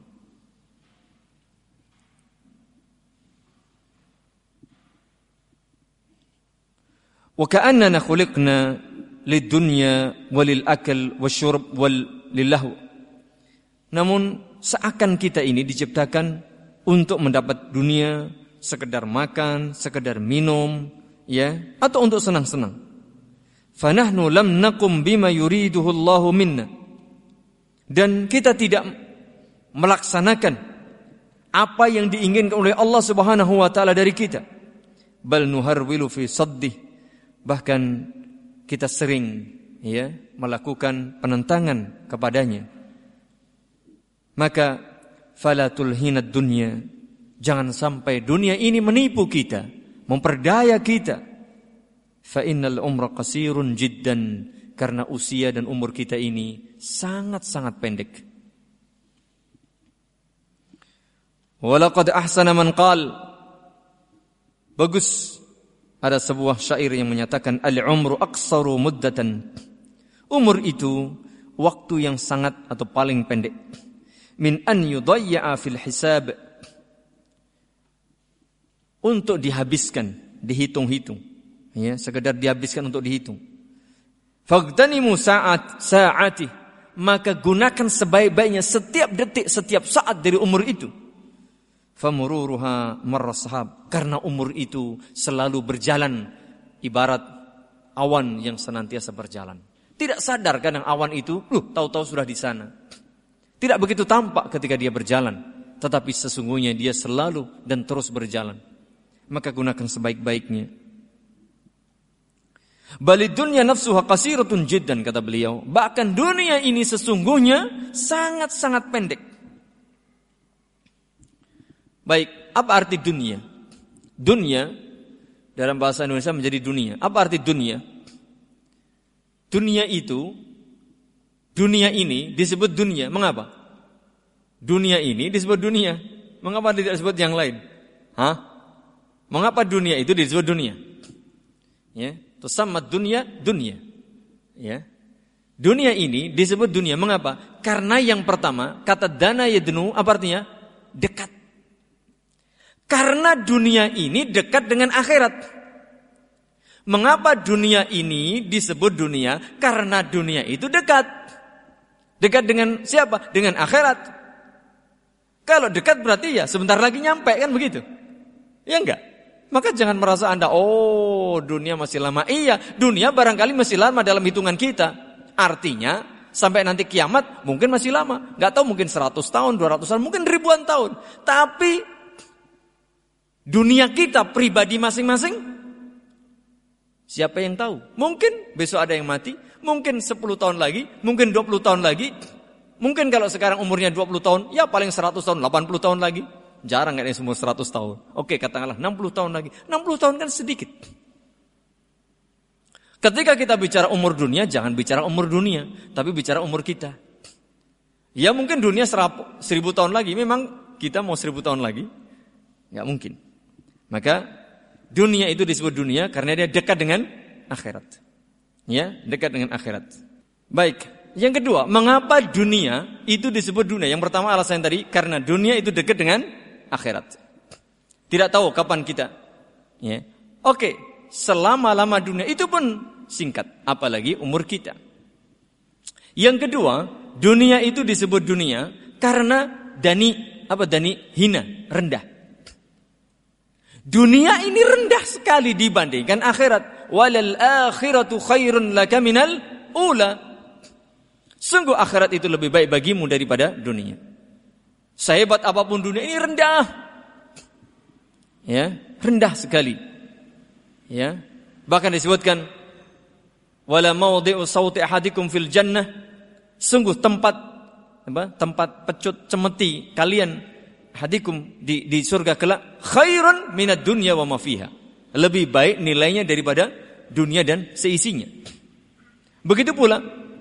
S1: Wa ka'annana khuliqna lid-dunya walil akal wasyurb wal lillahu. Namun seakan kita ini diciptakan untuk mendapat dunia, sekedar makan, sekedar minum, ya, atau untuk senang-senang. Fanahnu lam nakum bima yuriduhu Allahu minna. Dan kita tidak melaksanakan apa yang diinginkan oleh Allah Subhanahu wa taala dari kita. Bal nuharwilu fi saddih. Bahkan kita sering, ya, melakukan penentangan kepadanya. Maka fala tulhinad dunya, jangan sampai dunia ini menipu kita, memperdaya kita. Fa innal umra qasirun jiddan, karena usia dan umur kita ini sangat-sangat pendek. Walaqad ahsana man qal, bagus, ada sebuah syair yang menyatakan al-umru aqsaru muddatan. Umur itu waktu yang sangat atau paling pendek. Min an yudayya'a fil hisab, untuk dihabiskan, dihitung-hitung, ya, sekedar dihabiskan untuk dihitung. Faghtanimu sa'at sa'ati, maka gunakan sebaik-baiknya setiap detik, setiap saat dari umur itu. Famururuha marrashab, karena umur itu selalu berjalan ibarat awan yang senantiasa berjalan. Tidak sadar kadang awan itu, loh, tahu-tahu sudah di sana. Tidak begitu tampak ketika dia berjalan, tetapi sesungguhnya dia selalu dan terus berjalan. Maka gunakan sebaik-baiknya. Balid dunya nafsuha qasiratun jiddan, kata beliau. Bahkan dunia ini sesungguhnya sangat-sangat pendek. Baik, apa arti dunia? Dunia dalam bahasa Indonesia menjadi dunia. Apa arti dunia? Dunia itu, dunia ini disebut dunia. Mengapa? Dunia ini disebut dunia. Mengapa tidak disebut yang lain? Hah? Mengapa dunia itu disebut dunia? Ya, tusamma dunya dunya. Ya. Dunia ini disebut dunia. Mengapa? Karena yang pertama, kata dana yadnu apa artinya? Dekat. Karena dunia ini dekat dengan akhirat. Mengapa dunia ini disebut dunia? Karena dunia itu dekat. Dekat dengan siapa? Dengan akhirat. Kalau dekat berarti ya sebentar lagi nyampe, kan begitu? Ya enggak? Maka jangan merasa Anda, oh dunia masih lama. Iya, dunia barangkali masih lama dalam hitungan kita. Artinya sampai nanti kiamat mungkin masih lama. Enggak tahu, mungkin seratus tahun, dua ratus tahun, mungkin ribuan tahun. Tapi dunia kita pribadi masing-masing, siapa yang tahu? Mungkin besok ada yang mati, mungkin sepuluh tahun lagi, mungkin dua puluh tahun lagi. Mungkin kalau sekarang umurnya dua puluh tahun, ya paling seratus tahun, delapan puluh tahun lagi. Jarang ada yang umur seratus tahun. Oke, katakanlah enam puluh tahun lagi. enam puluh tahun kan sedikit. Ketika kita bicara umur dunia, jangan bicara umur dunia, tapi bicara umur kita. Ya mungkin dunia seribu tahun lagi, memang kita mau seribu tahun lagi? Nggak mungkin. Maka dunia itu disebut dunia karena dia dekat dengan akhirat. Ya, dekat dengan akhirat. Baik, yang kedua, mengapa dunia itu disebut dunia? Yang pertama alasan tadi, karena dunia itu dekat dengan akhirat. Tidak tahu kapan kita. Ya. Oke, selama-lama dunia itu pun singkat, apalagi umur kita. Yang kedua, dunia itu disebut dunia karena dani apa dani hina, rendah. Dunia ini rendah sekali dibandingkan akhirat. Walal akhiratu khairun laka minal ula. Sungguh akhirat itu lebih baik bagimu daripada dunia. Sehebat apapun dunia ini rendah. Ya, rendah sekali. Ya. Bahkan disebutkan wala mawdi'u sawti ahadikum fil jannah. Sungguh tempat apa? Tempat pecut cemeti kalian hadikum di di surga kelak khairun minad dunya wa ma fiha. Lebih baik nilainya daripada dunia dan seisinya. Begitu pula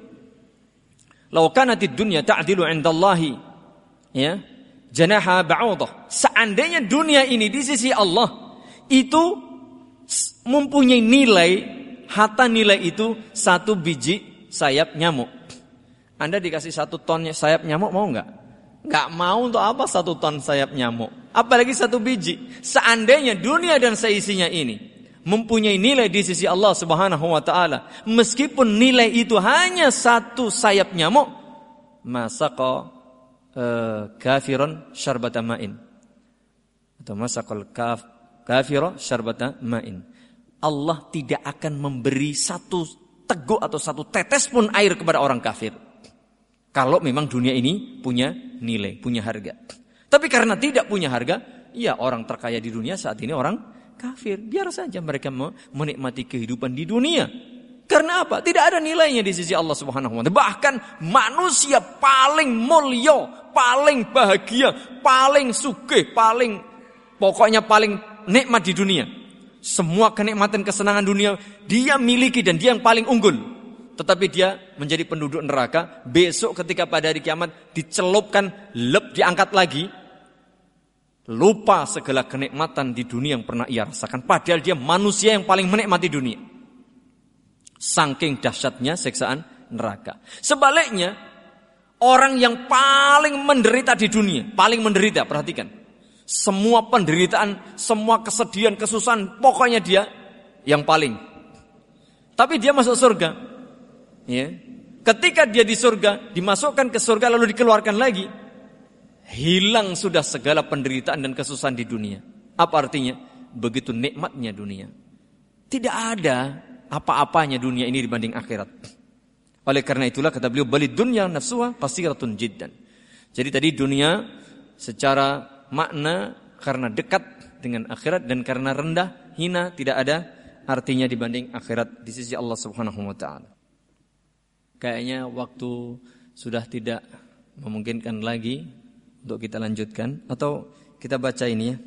S1: law kanatid dunya ta'dilu 'indallahi ya janaha ba'udah. Seandainya dunia ini di sisi Allah itu mempunyai nilai, harta nilai itu satu biji sayap nyamuk. Anda dikasih satu ton sayap nyamuk mau enggak? Enggak mau. Untuk apa satu ton sayap nyamuk? Apalagi satu biji. Seandainya dunia dan seisinya ini mempunyai nilai di sisi Allah Subhanahu wa taala, meskipun nilai itu hanya satu sayap nyamuk, masaqa uh, kafiron syarbata ma'in. Atau masaqal kaf kafira syarbata ma'in. Allah tidak akan memberi satu teguk atau satu tetes pun air kepada orang kafir. Kalau memang dunia ini punya nilai, punya harga. Tapi karena tidak punya harga, ya orang terkaya di dunia saat ini orang kafir. Biar saja mereka menikmati kehidupan di dunia. Karena apa? Tidak ada nilainya di sisi Allah Subhanahu wa taala. Bahkan manusia paling mulia, paling bahagia, paling sugih, paling pokoknya paling nikmat di dunia. Semua kenikmatan kesenangan dunia dia miliki dan dia yang paling unggul. Tetapi dia menjadi penduduk neraka. Besok ketika pada hari kiamat dicelupkan, lep diangkat lagi, lupa segala kenikmatan di dunia yang pernah ia rasakan. Padahal dia manusia yang paling menikmati dunia. Saking dahsyatnya siksaan neraka. Sebaliknya, orang yang paling menderita di dunia, paling menderita, perhatikan. Semua penderitaan, semua kesedihan, kesusahan, pokoknya dia yang paling. Tapi dia masuk surga. Ya. Ketika dia di surga, dimasukkan ke surga lalu dikeluarkan lagi, hilang sudah segala penderitaan dan kesusahan di dunia. Apa artinya? Begitu nikmatnya dunia. Tidak ada apa-apanya dunia ini dibanding akhirat. Oleh karena itulah kata beliau, balid dunya nafsuha qasiratun jiddan. Jadi tadi dunia secara makna karena dekat dengan akhirat dan karena rendah, hina, tidak ada artinya dibanding akhirat di sisi Allah Subhanahu wa taala. Kayaknya waktu sudah tidak memungkinkan lagi untuk kita lanjutkan, atau kita baca ini ya.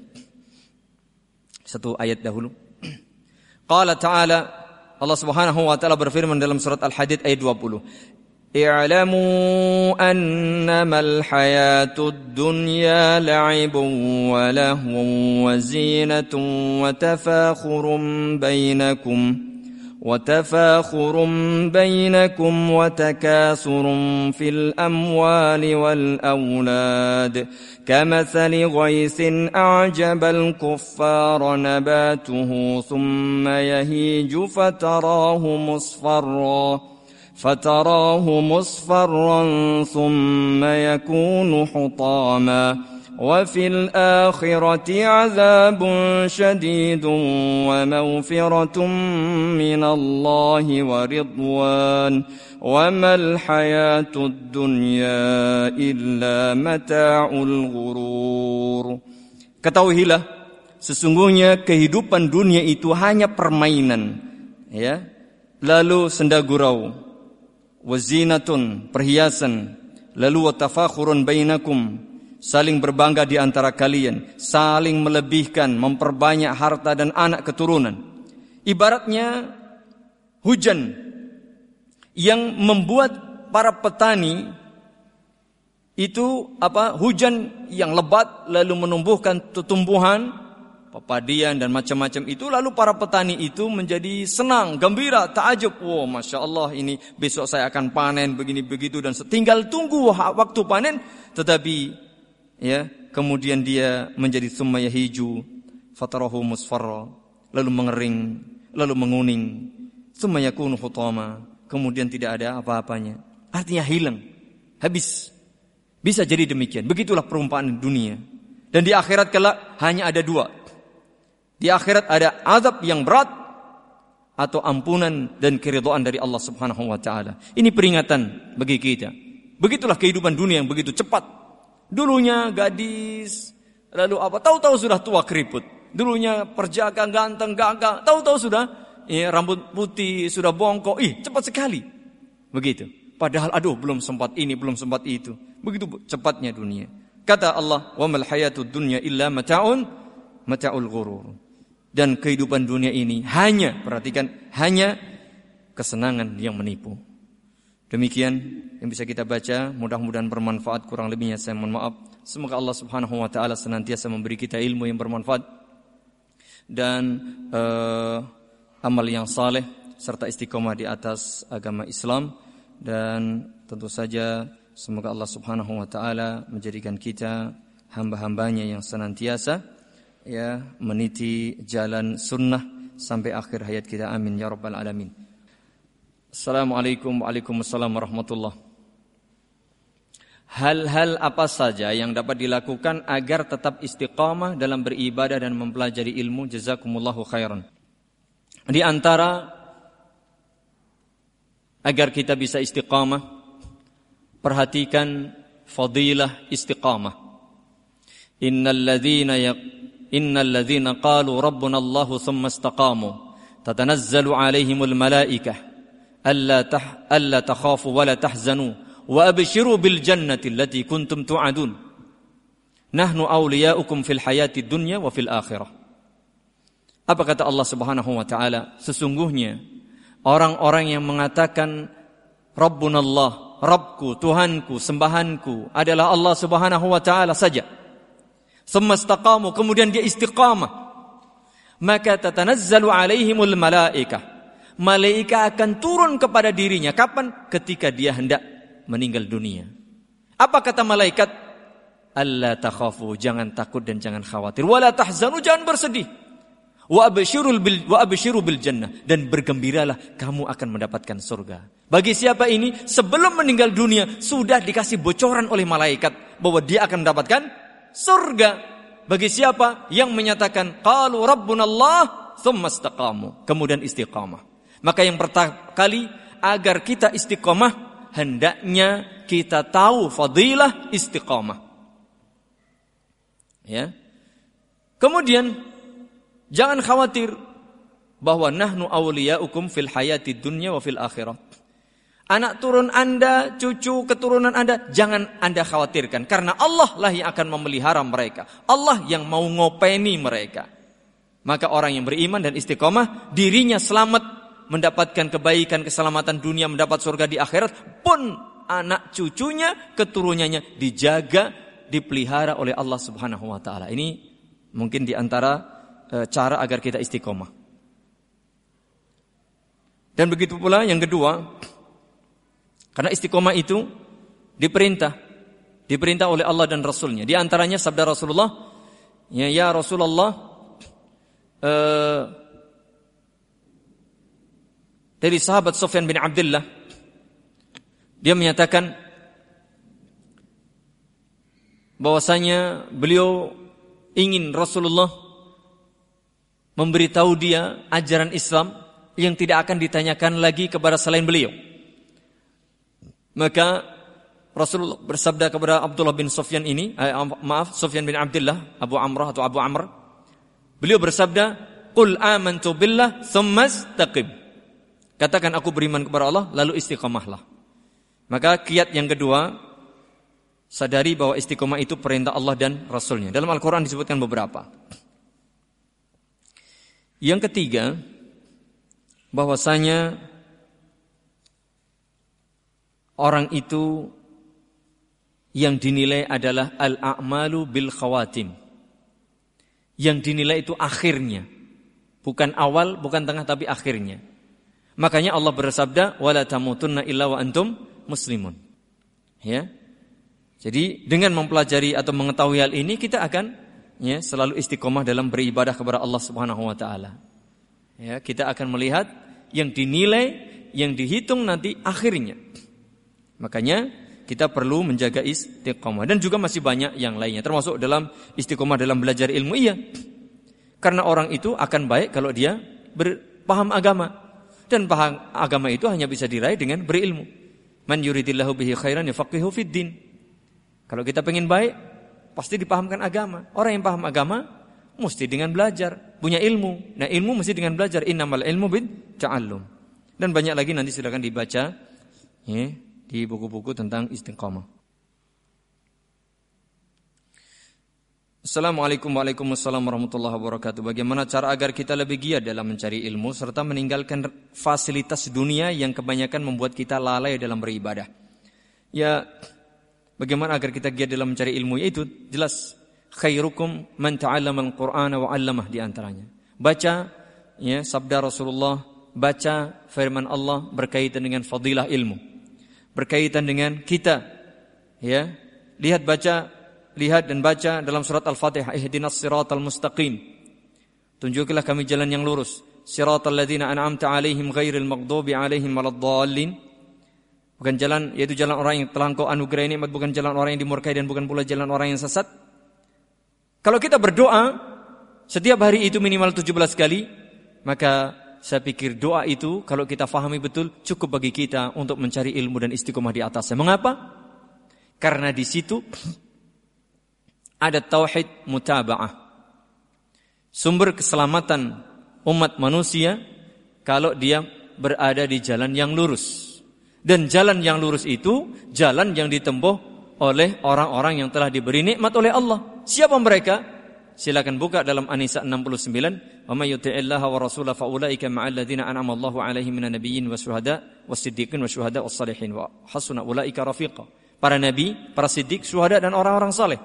S1: Satu ayat dahulu. Qala ta'ala, Allah Subhanahu wa taala berfirman dalam surat Al-Hadid ayat dua puluh. i'lamu annamal hayatud dunya la'ibun wa lahwun wa zinatun wa tafakhurun bainakum وتفاخر بينكم وتكاثر في الأموال والأولاد كمثل غيث أعجب الكفار نباته ثم يهيج فتراه مصفرا فتراه مصفرا ثم يكون حطاما وفي الآخرة عذاب شديد ومغفرة من الله ورضوان وما الحياة الدنيا إلا متاع الغرور. Ketahuilah, sesungguhnya kehidupan dunia itu hanya permainan, ya. Lalu senda gurau, wazinatun, perhiasan, lalu watafakhurun bainakum, saling berbangga di antara kalian, saling melebihkan, memperbanyak harta dan anak keturunan. Ibaratnya hujan yang membuat para petani itu apa? Hujan yang lebat lalu menumbuhkan tumbuhan, pepadian dan macam-macam itu, lalu para petani itu menjadi senang, gembira, takjub. Wow, Masya Allah, ini besok saya akan panen begini begitu, dan tinggal tunggu waktu panen, tetapi ya, kemudian dia menjadi summa yahiju fatarahu musfarra, lalu mengering, lalu menguning, summa yakunu hutama, kemudian tidak ada apa-apanya. Artinya hilang, habis. Bisa jadi demikian. Begitulah perumpamaan dunia. Dan di akhirat kelak hanya ada dua. Di akhirat ada azab yang berat atau ampunan dan keridhaan dari Allah Subhanahu wa taala. Ini peringatan bagi kita. Begitulah kehidupan dunia yang begitu cepat. Dulunya gadis, lalu apa? Tahu-tahu sudah tua keriput. Dulunya perjaka ganteng gagah, tahu-tahu sudah ya, rambut putih, sudah bongkok. Ih, cepat sekali. Begitu. Padahal aduh, belum sempat ini, belum sempat itu. Begitu cepatnya dunia. Kata Allah, "Wa mal hayatud dunya illa mata'un mata'ul ghurur." Dan kehidupan dunia ini hanya, perhatikan, hanya kesenangan yang menipu. Demikian yang bisa kita baca, mudah-mudahan bermanfaat, kurang lebihnya saya mohon maaf. Semoga Allah Subhanahu wa taala senantiasa memberi kita ilmu yang bermanfaat dan uh, amal yang saleh serta istiqomah di atas agama Islam, dan tentu saja semoga Allah Subhanahu wa taala menjadikan kita hamba-hambanya yang senantiasa ya meniti jalan sunnah sampai akhir hayat kita, amin ya rabbal alamin. Assalamualaikum waalaikumsalam warahmatullahi. Hal-hal apa saja yang dapat dilakukan agar tetap istiqamah dalam beribadah dan mempelajari ilmu? Jazakumullahu khairan. Di antara agar kita bisa istiqamah, perhatikan fadilah istiqamah. Innal ladzina innal ladzina qalu rabbuna Allahu tsumma istaqamu tatanazzalu alaihimul malaikah alla tah alla takhafu wa la tahzanu wa abshiru bil jannati allati kuntum tu'adun nahnu awliya'ukum fil hayati dunya wa fil akhirah. Apa kata Allah Subhanahu wa taala? Sesungguhnya orang-orang yang mengatakan Rabbunallah, Rabbku, Tuhanku, sembahanku adalah Allah Subhanahu wa taala saja. Semastaqamu, kemudian dia istiqamah. Maka tatanazzalu alaihimul malaikah. Malaikat akan turun kepada dirinya. Kapan? Ketika dia hendak meninggal dunia. Apa kata malaikat? Alla takhafu, jangan takut dan jangan khawatir. Wala tahzanu, jangan bersedih. Wa absyirul bil wa absyiru bil jannah, dan bergembiralah kamu akan mendapatkan surga. Bagi siapa ini sebelum meninggal dunia sudah dikasih bocoran oleh malaikat bahwa dia akan mendapatkan surga. Bagi siapa yang menyatakan qalu rabbunallah tsumma istaqamu, kemudian istiqamah. Maka yang pertama kali agar kita istiqamah, hendaknya kita tahu fadilah istiqamah. Ya. Kemudian jangan khawatir bahwa nahnu awliya'ukum fil hayati dunya wa fil akhirah. Anak turun Anda, cucu keturunan Anda, jangan Anda khawatirkan, karena Allah lah yang akan memelihara mereka. Allah yang mau ngopeni mereka. Maka orang yang beriman dan istiqamah, dirinya selamat mendapatkan kebaikan, keselamatan dunia, mendapat surga di akhirat, pun anak cucunya, keturunannya dijaga, dipelihara oleh Allah Subhanahu wa taala. Ini mungkin di antara e, cara agar kita istiqomah. Dan begitu pula yang kedua, karena istiqomah itu diperintah, diperintah oleh Allah dan Rasulnya. Di antaranya sabda Rasulullah, ya, ya Rasulullah, e, dari sahabat Sufyan bin Abdullah, dia menyatakan bahwasanya beliau ingin Rasulullah memberitahu dia ajaran Islam yang tidak akan ditanyakan lagi kepada selain beliau. Maka Rasulullah bersabda kepada Abdullah bin Sufyan ini, eh, maaf, Sufyan bin Abdullah, Abu Amrah atau Abu Amr. Beliau bersabda, "Qul amantu billah tsumma istaqim." Katakan aku beriman kepada Allah, lalu istiqomahlah. Maka kiat yang kedua, sadari bahwa istiqomah itu perintah Allah dan Rasulnya. Dalam Al-Quran disebutkan beberapa. Yang ketiga, bahwasanya orang itu yang dinilai adalah al-a'malu bil khawatim. Yang dinilai itu akhirnya. Bukan awal, bukan tengah, tapi akhirnya. Makanya Allah bersabda, wala tamutunna illa wa antum muslimun. Ya. Jadi dengan mempelajari atau mengetahui hal ini, kita akan ya, selalu istiqomah dalam beribadah kepada Allah Subhanahu wa taala. Ya, kita akan melihat yang dinilai, yang dihitung nanti akhirnya. Makanya kita perlu menjaga istiqomah, dan juga masih banyak yang lainnya, termasuk dalam istiqomah dalam belajar ilmu. Iya. Karena orang itu akan baik kalau dia berpaham agama. Dan paham agama itu hanya bisa diraih dengan berilmu. Man yuridillahu bihi khairan yafaqihu fid din. Kalau kita pengen baik, pasti dipahamkan agama. Orang yang paham agama mesti dengan belajar, punya ilmu. Nah, ilmu mesti dengan belajar. Innamal ilmu bit ta'allum. Dan banyak lagi nanti silakan dibaca ya, di buku-buku tentang istiqamah. Assalamualaikum waalaikumsalam warahmatullahi wabarakatuh. Bagaimana cara agar kita lebih giat dalam mencari ilmu serta meninggalkan fasilitas dunia yang kebanyakan membuat kita lalai dalam beribadah? Ya, bagaimana agar kita giat dalam mencari ilmu? Yaitu jelas, khairukum man ta'allama al-Qur'ana wa 'allamah, di antaranya. Baca ya sabda Rasulullah, baca firman Allah berkaitan dengan fadilah ilmu. Berkaitan dengan kita ya, lihat baca Lihat dan baca dalam surat Al-Fatihah, ihdinas siratal mustaqim. Tunjukilah kami jalan yang lurus. Siratal ladzina an'amta 'alaihim ghairil maghdubi 'alaihim waladdallin. Bukan jalan, yaitu jalan orang yang telah Engkau anugerahi nikmat, bukan jalan orang yang dimurkai dan bukan pula jalan orang yang sesat. Kalau kita berdoa setiap hari itu minimal tujuh belas kali, maka saya pikir doa itu kalau kita fahami betul cukup bagi kita untuk mencari ilmu dan istiqomah di atasnya. Mengapa? Karena di situ ada tauhid mutaba'ah. Sumber keselamatan umat manusia kalau dia berada di jalan yang lurus. Dan jalan yang lurus itu jalan yang ditempuh oleh orang-orang yang telah diberi nikmat oleh Allah. Siapa mereka? Silakan buka dalam An-Nisa enam puluh sembilan. Wa may yuti'illaha wa rasulahu fa ulaika ma'al ladzina an'ama Allahu 'alaihim minan nabiyyin wasyuhada wassiddiqin wasyuhada wassalihin wa hasuna ulaika rafiqa. Para nabi, para siddiq, syuhada dan orang-orang saleh.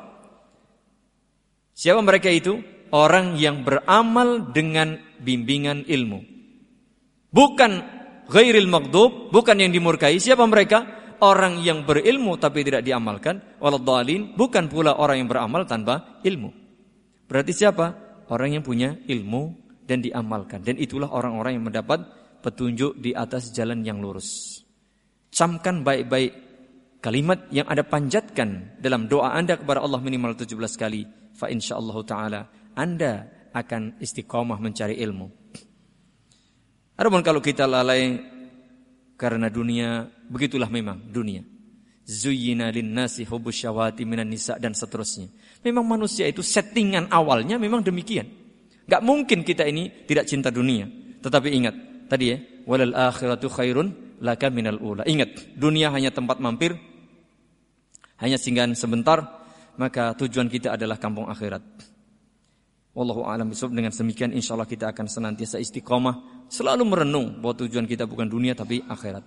S1: Siapa mereka itu? Orang yang beramal dengan bimbingan ilmu. Bukan ghairil maghdub, bukan yang dimurkai. Siapa mereka? Orang yang berilmu tapi tidak diamalkan. Waladdallin, bukan pula orang yang beramal tanpa ilmu. Berarti siapa? Orang yang punya ilmu dan diamalkan. Dan itulah orang-orang yang mendapat petunjuk di atas jalan yang lurus. Camkan baik-baik kalimat yang Anda panjatkan dalam doa Anda kepada Allah minimal tujuh belas kali. Fa insyaallah ta'ala Anda akan istiqomah mencari ilmu. Adapun kalau kita lalai karena dunia, begitulah memang dunia. Zuyyina lin-nasi hubbus syahawati minan nisa dan seterusnya. Memang manusia itu settingan awalnya memang demikian. Enggak mungkin kita ini tidak cinta dunia. Tetapi ingat tadi ya, walal akhiratu khairun laka minal ula. Ingat, dunia hanya tempat mampir, hanya singgahan sebentar. Maka tujuan kita adalah kampung akhirat. Wallahu a'lam bishawab. Dengan demikian insyaallah kita akan senantiasa istiqomah, selalu merenung bahwa tujuan kita bukan dunia tapi akhirat.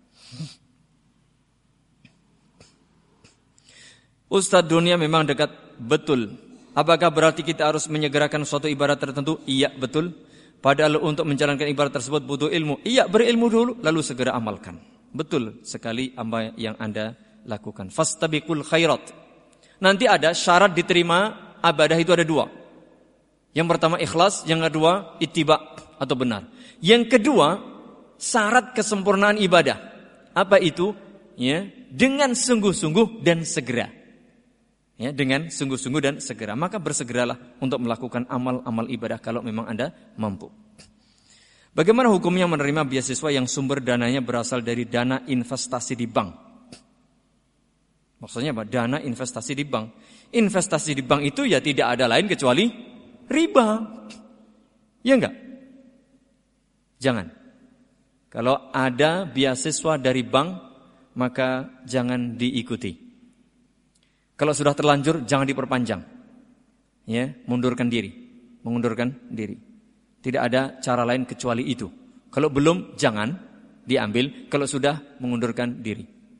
S1: Ustadz, dunia memang dekat, betul. Apakah berarti kita harus menyegerakan suatu ibadah tertentu? Iya, betul. Padahal untuk menjalankan ibadah tersebut butuh ilmu. Iya, berilmu dulu lalu segera amalkan. Betul sekali apa yang Anda lakukan. Fastabiqul khairat. Nanti ada syarat diterima ibadah itu ada dua. Yang pertama ikhlas, yang kedua ittiba atau benar. Yang kedua syarat kesempurnaan ibadah. Apa itu? Ya, dengan sungguh-sungguh dan segera. Ya, dengan sungguh-sungguh dan segera. Maka bersegeralah untuk melakukan amal-amal ibadah kalau memang Anda mampu. Bagaimana hukumnya menerima beasiswa yang sumber dananya berasal dari dana investasi di bank? Maksudnya apa? Dana investasi di bank. Investasi di bank itu ya tidak ada lain kecuali riba. Ya enggak? Jangan. Kalau ada beasiswa dari bank, maka jangan diikuti. Kalau sudah terlanjur, jangan diperpanjang. Ya, mundurkan diri, mengundurkan diri. Tidak ada cara lain kecuali itu. Kalau belum, jangan diambil. Kalau sudah, mengundurkan diri.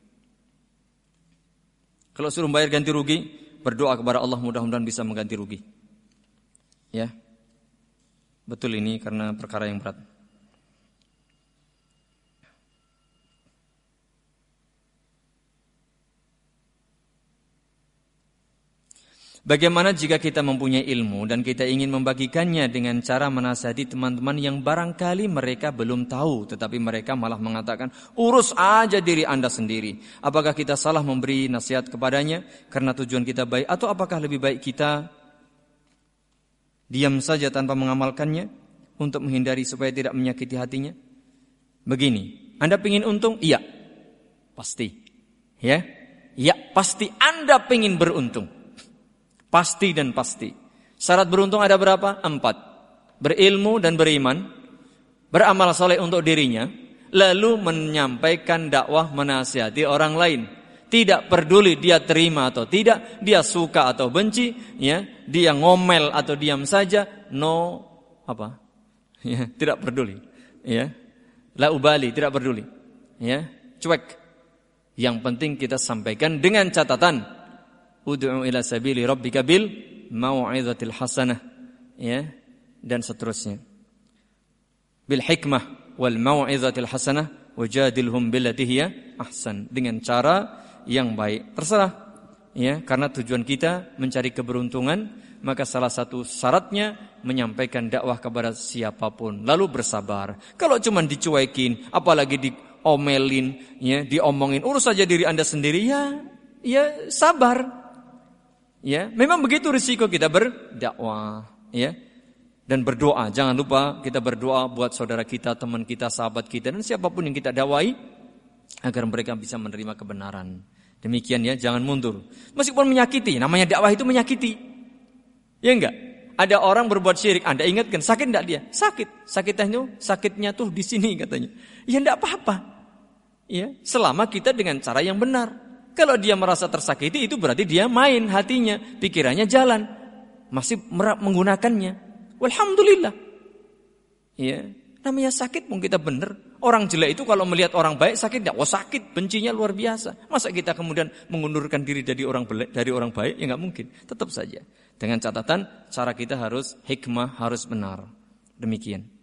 S1: Kalau suruh bayar ganti rugi, berdoa kepada Allah mudah-mudahan bisa mengganti rugi. Ya, betul ini karena perkara yang berat. Bagaimana jika kita mempunyai ilmu dan kita ingin membagikannya dengan cara menasihati teman-teman yang barangkali mereka belum tahu, tetapi mereka malah mengatakan, urus aja diri Anda sendiri. Apakah kita salah memberi nasihat kepadanya karena tujuan kita baik, atau apakah lebih baik kita diam saja tanpa mengamalkannya untuk menghindari supaya tidak menyakiti hatinya? Begini, Anda ingin untung? Iya, pasti. Ya, ya pasti Anda ingin beruntung. Pasti dan pasti. Syarat beruntung ada berapa? Empat. Berilmu dan beriman, beramal soleh untuk dirinya, lalu menyampaikan dakwah menasihati orang lain. Tidak peduli dia terima atau tidak, dia suka atau benci, ya, dia ngomel atau diam saja, no apa? Ya, tidak peduli. Ya. La ubali, tidak peduli. Ya, cuek. Yang penting kita sampaikan dengan catatan ud'u ila sabili rabbika bil mau'izatil hasanah, ya, dan seterusnya. Bil hikmah wal mau'izatil hasanah wajadilhum billati hiya ahsan, dengan cara yang baik. Terserah, ya, karena tujuan kita mencari keberuntungan, maka salah satu syaratnya menyampaikan dakwah kepada siapapun, lalu bersabar. Kalau cuma dicuekin, apalagi diomelin, ya, diomongin, urus saja diri Anda sendiri, ya, ya sabar. Ya, memang begitu risiko kita berdakwah, ya. Dan berdoa, jangan lupa kita berdoa buat saudara kita, teman kita, sahabat kita, dan siapapun yang kita dakwai agar mereka bisa menerima kebenaran. Demikian ya, jangan mundur. Meskipun menyakiti, namanya dakwah itu menyakiti. Ya enggak? Ada orang berbuat syirik, Anda ingatkan, sakit enggak dia? Sakit. Sakitnya tuh, sakitnya tuh di sini katanya. Ya enggak apa-apa. Ya, selama kita dengan cara yang benar. Kalau dia merasa tersakiti, itu berarti dia main hatinya, pikirannya jalan, masih menggunakannya. Walhamdulillah. Ya, namanya sakit pun kita benar. Orang jelek itu kalau melihat orang baik sakit, enggak, oh sakit, bencinya luar biasa. Masa kita kemudian mengundurkan diri dari orang baik, dari orang baik? Ya enggak mungkin. Tetap saja. Dengan catatan cara kita harus hikmah, harus benar. Demikian.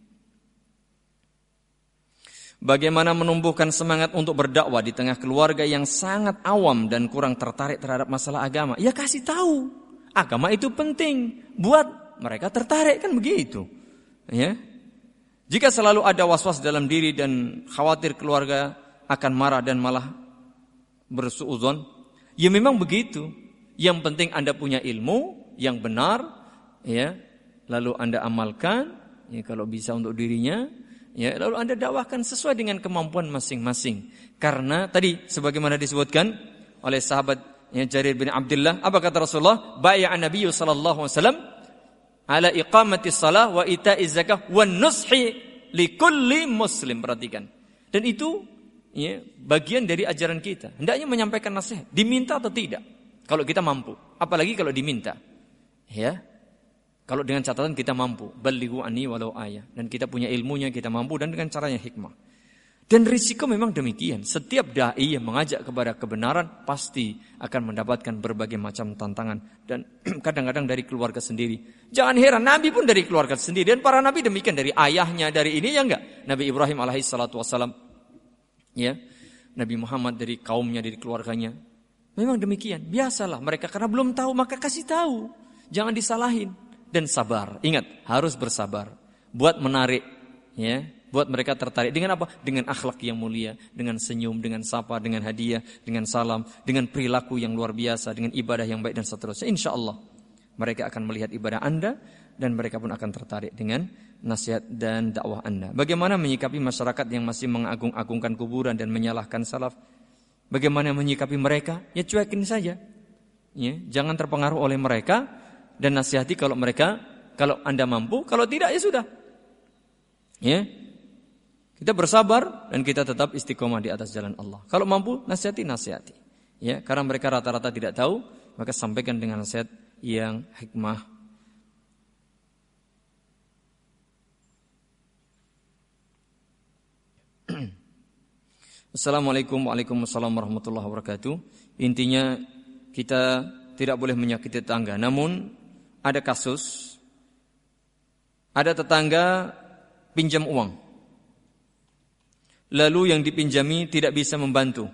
S1: Bagaimana menumbuhkan semangat untuk berdakwah di tengah keluarga yang sangat awam dan kurang tertarik terhadap masalah agama? Ya kasih tahu, agama itu penting, buat mereka tertarik, kan begitu. Ya. Jika selalu ada was-was dalam diri dan khawatir keluarga akan marah dan malah bersuudzon, ya memang begitu. Yang penting Anda punya ilmu yang benar, ya, lalu Anda amalkan, ya, kalau bisa untuk dirinya. Ya, lalu Anda dakwahkan sesuai dengan kemampuan masing-masing. Karena tadi sebagaimana disebutkan oleh sahabat ya, Jarir bin Abdullah, apa kata Rasulullah? Bai'a Nabi sallallahu alaihi wasallam ala iqamati shalah wa ita'iz zakah wa nushi likulli muslim. Perhatikan. Dan itu ya, bagian dari ajaran kita. Hendaknya menyampaikan nasihat, diminta atau tidak. Kalau kita mampu, apalagi kalau diminta. Ya. Kalau dengan catatan kita mampu, balighu anni walau ayah, dan kita punya ilmunya, kita mampu, dan dengan caranya hikmah. Dan risiko memang demikian. Setiap dai yang mengajak kepada kebenaran pasti akan mendapatkan berbagai macam tantangan, dan kadang-kadang dari keluarga sendiri. Jangan heran, Nabi pun dari keluarga sendiri, dan para nabi demikian, dari ayahnya, dari ini, ya enggak. Nabi Ibrahim alaihi salatu wassalam, ya, Nabi Muhammad dari kaumnya, dari keluarganya. Memang demikian, biasalah mereka karena belum tahu, maka kasih tahu. Jangan disalahin. Dan sabar, ingat harus bersabar. Buat menarik, ya, buat mereka tertarik. Dengan apa? Dengan akhlak yang mulia, dengan senyum, dengan sapa, dengan hadiah, dengan salam, dengan perilaku yang luar biasa, dengan ibadah yang baik dan seterusnya. Insya Allah mereka akan melihat ibadah Anda, dan mereka pun akan tertarik dengan nasihat dan dakwah Anda. Bagaimana menyikapi masyarakat yang masih mengagung-agungkan kuburan dan menyalahkan salaf? Bagaimana menyikapi mereka? Ya cuekin saja. Ya, jangan terpengaruh oleh mereka, dan nasihati kalau mereka, kalau Anda mampu, kalau tidak ya sudah. Ya. Kita bersabar dan kita tetap istiqomah di atas jalan Allah. Kalau mampu, nasihati, nasihati. Ya, karena mereka rata-rata tidak tahu, maka sampaikan dengan nasihat yang hikmah. Assalamualaikum waalaikumsalam warahmatullahi wabarakatuh. Intinya kita tidak boleh menyakiti tetangga. Namun ada kasus, ada tetangga pinjam uang, lalu yang dipinjami tidak bisa membantu.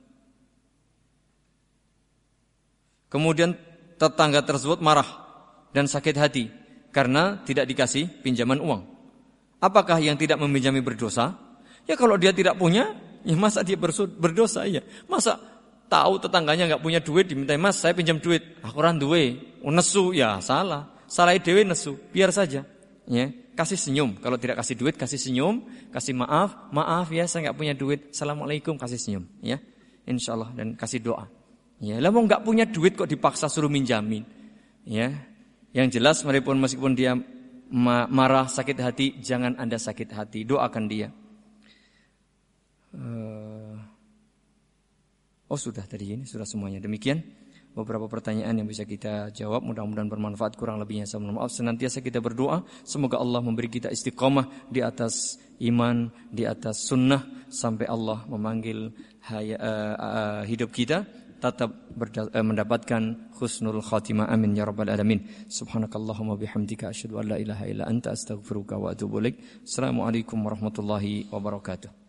S1: Kemudian tetangga tersebut marah dan sakit hati karena tidak dikasih pinjaman uang. Apakah yang tidak meminjami berdosa? Ya kalau dia tidak punya, ya masa dia berdosa ya? Masa tahu tetangganya enggak punya duit diminta, "Mas, saya pinjam duit." Aku ora duwe. Nesu, ya salah. Salah dhewe nesu. Biar saja. Ya, kasih senyum. Kalau tidak kasih duit, kasih senyum, kasih maaf, "Maaf ya, saya enggak punya duit. Assalamualaikum," kasih senyum, ya. Insyaallah, dan kasih doa. Ya, lah mau enggak punya duit kok dipaksa suruh minjamin. Ya. Yang jelas meskipun meskipun dia marah, sakit hati, jangan Anda sakit hati, doakan dia. Uh, Oh sudah tadi ini, sudah semuanya. Demikian beberapa pertanyaan yang bisa kita jawab. Mudah-mudahan bermanfaat, kurang lebihnya saya mohon maaf. Senantiasa kita berdoa, semoga Allah memberi kita istiqomah di atas iman, di atas sunnah, sampai Allah memanggil haya, uh, uh, hidup kita tetap berda- uh, mendapatkan husnul khatimah. Amin ya rabbal alamin. Subhanakallahumma bihamdika asyhadu an la ilaha illa anta astaghfiruka wa atubu ilaik. Assalamualaikum warahmatullahi wabarakatuh.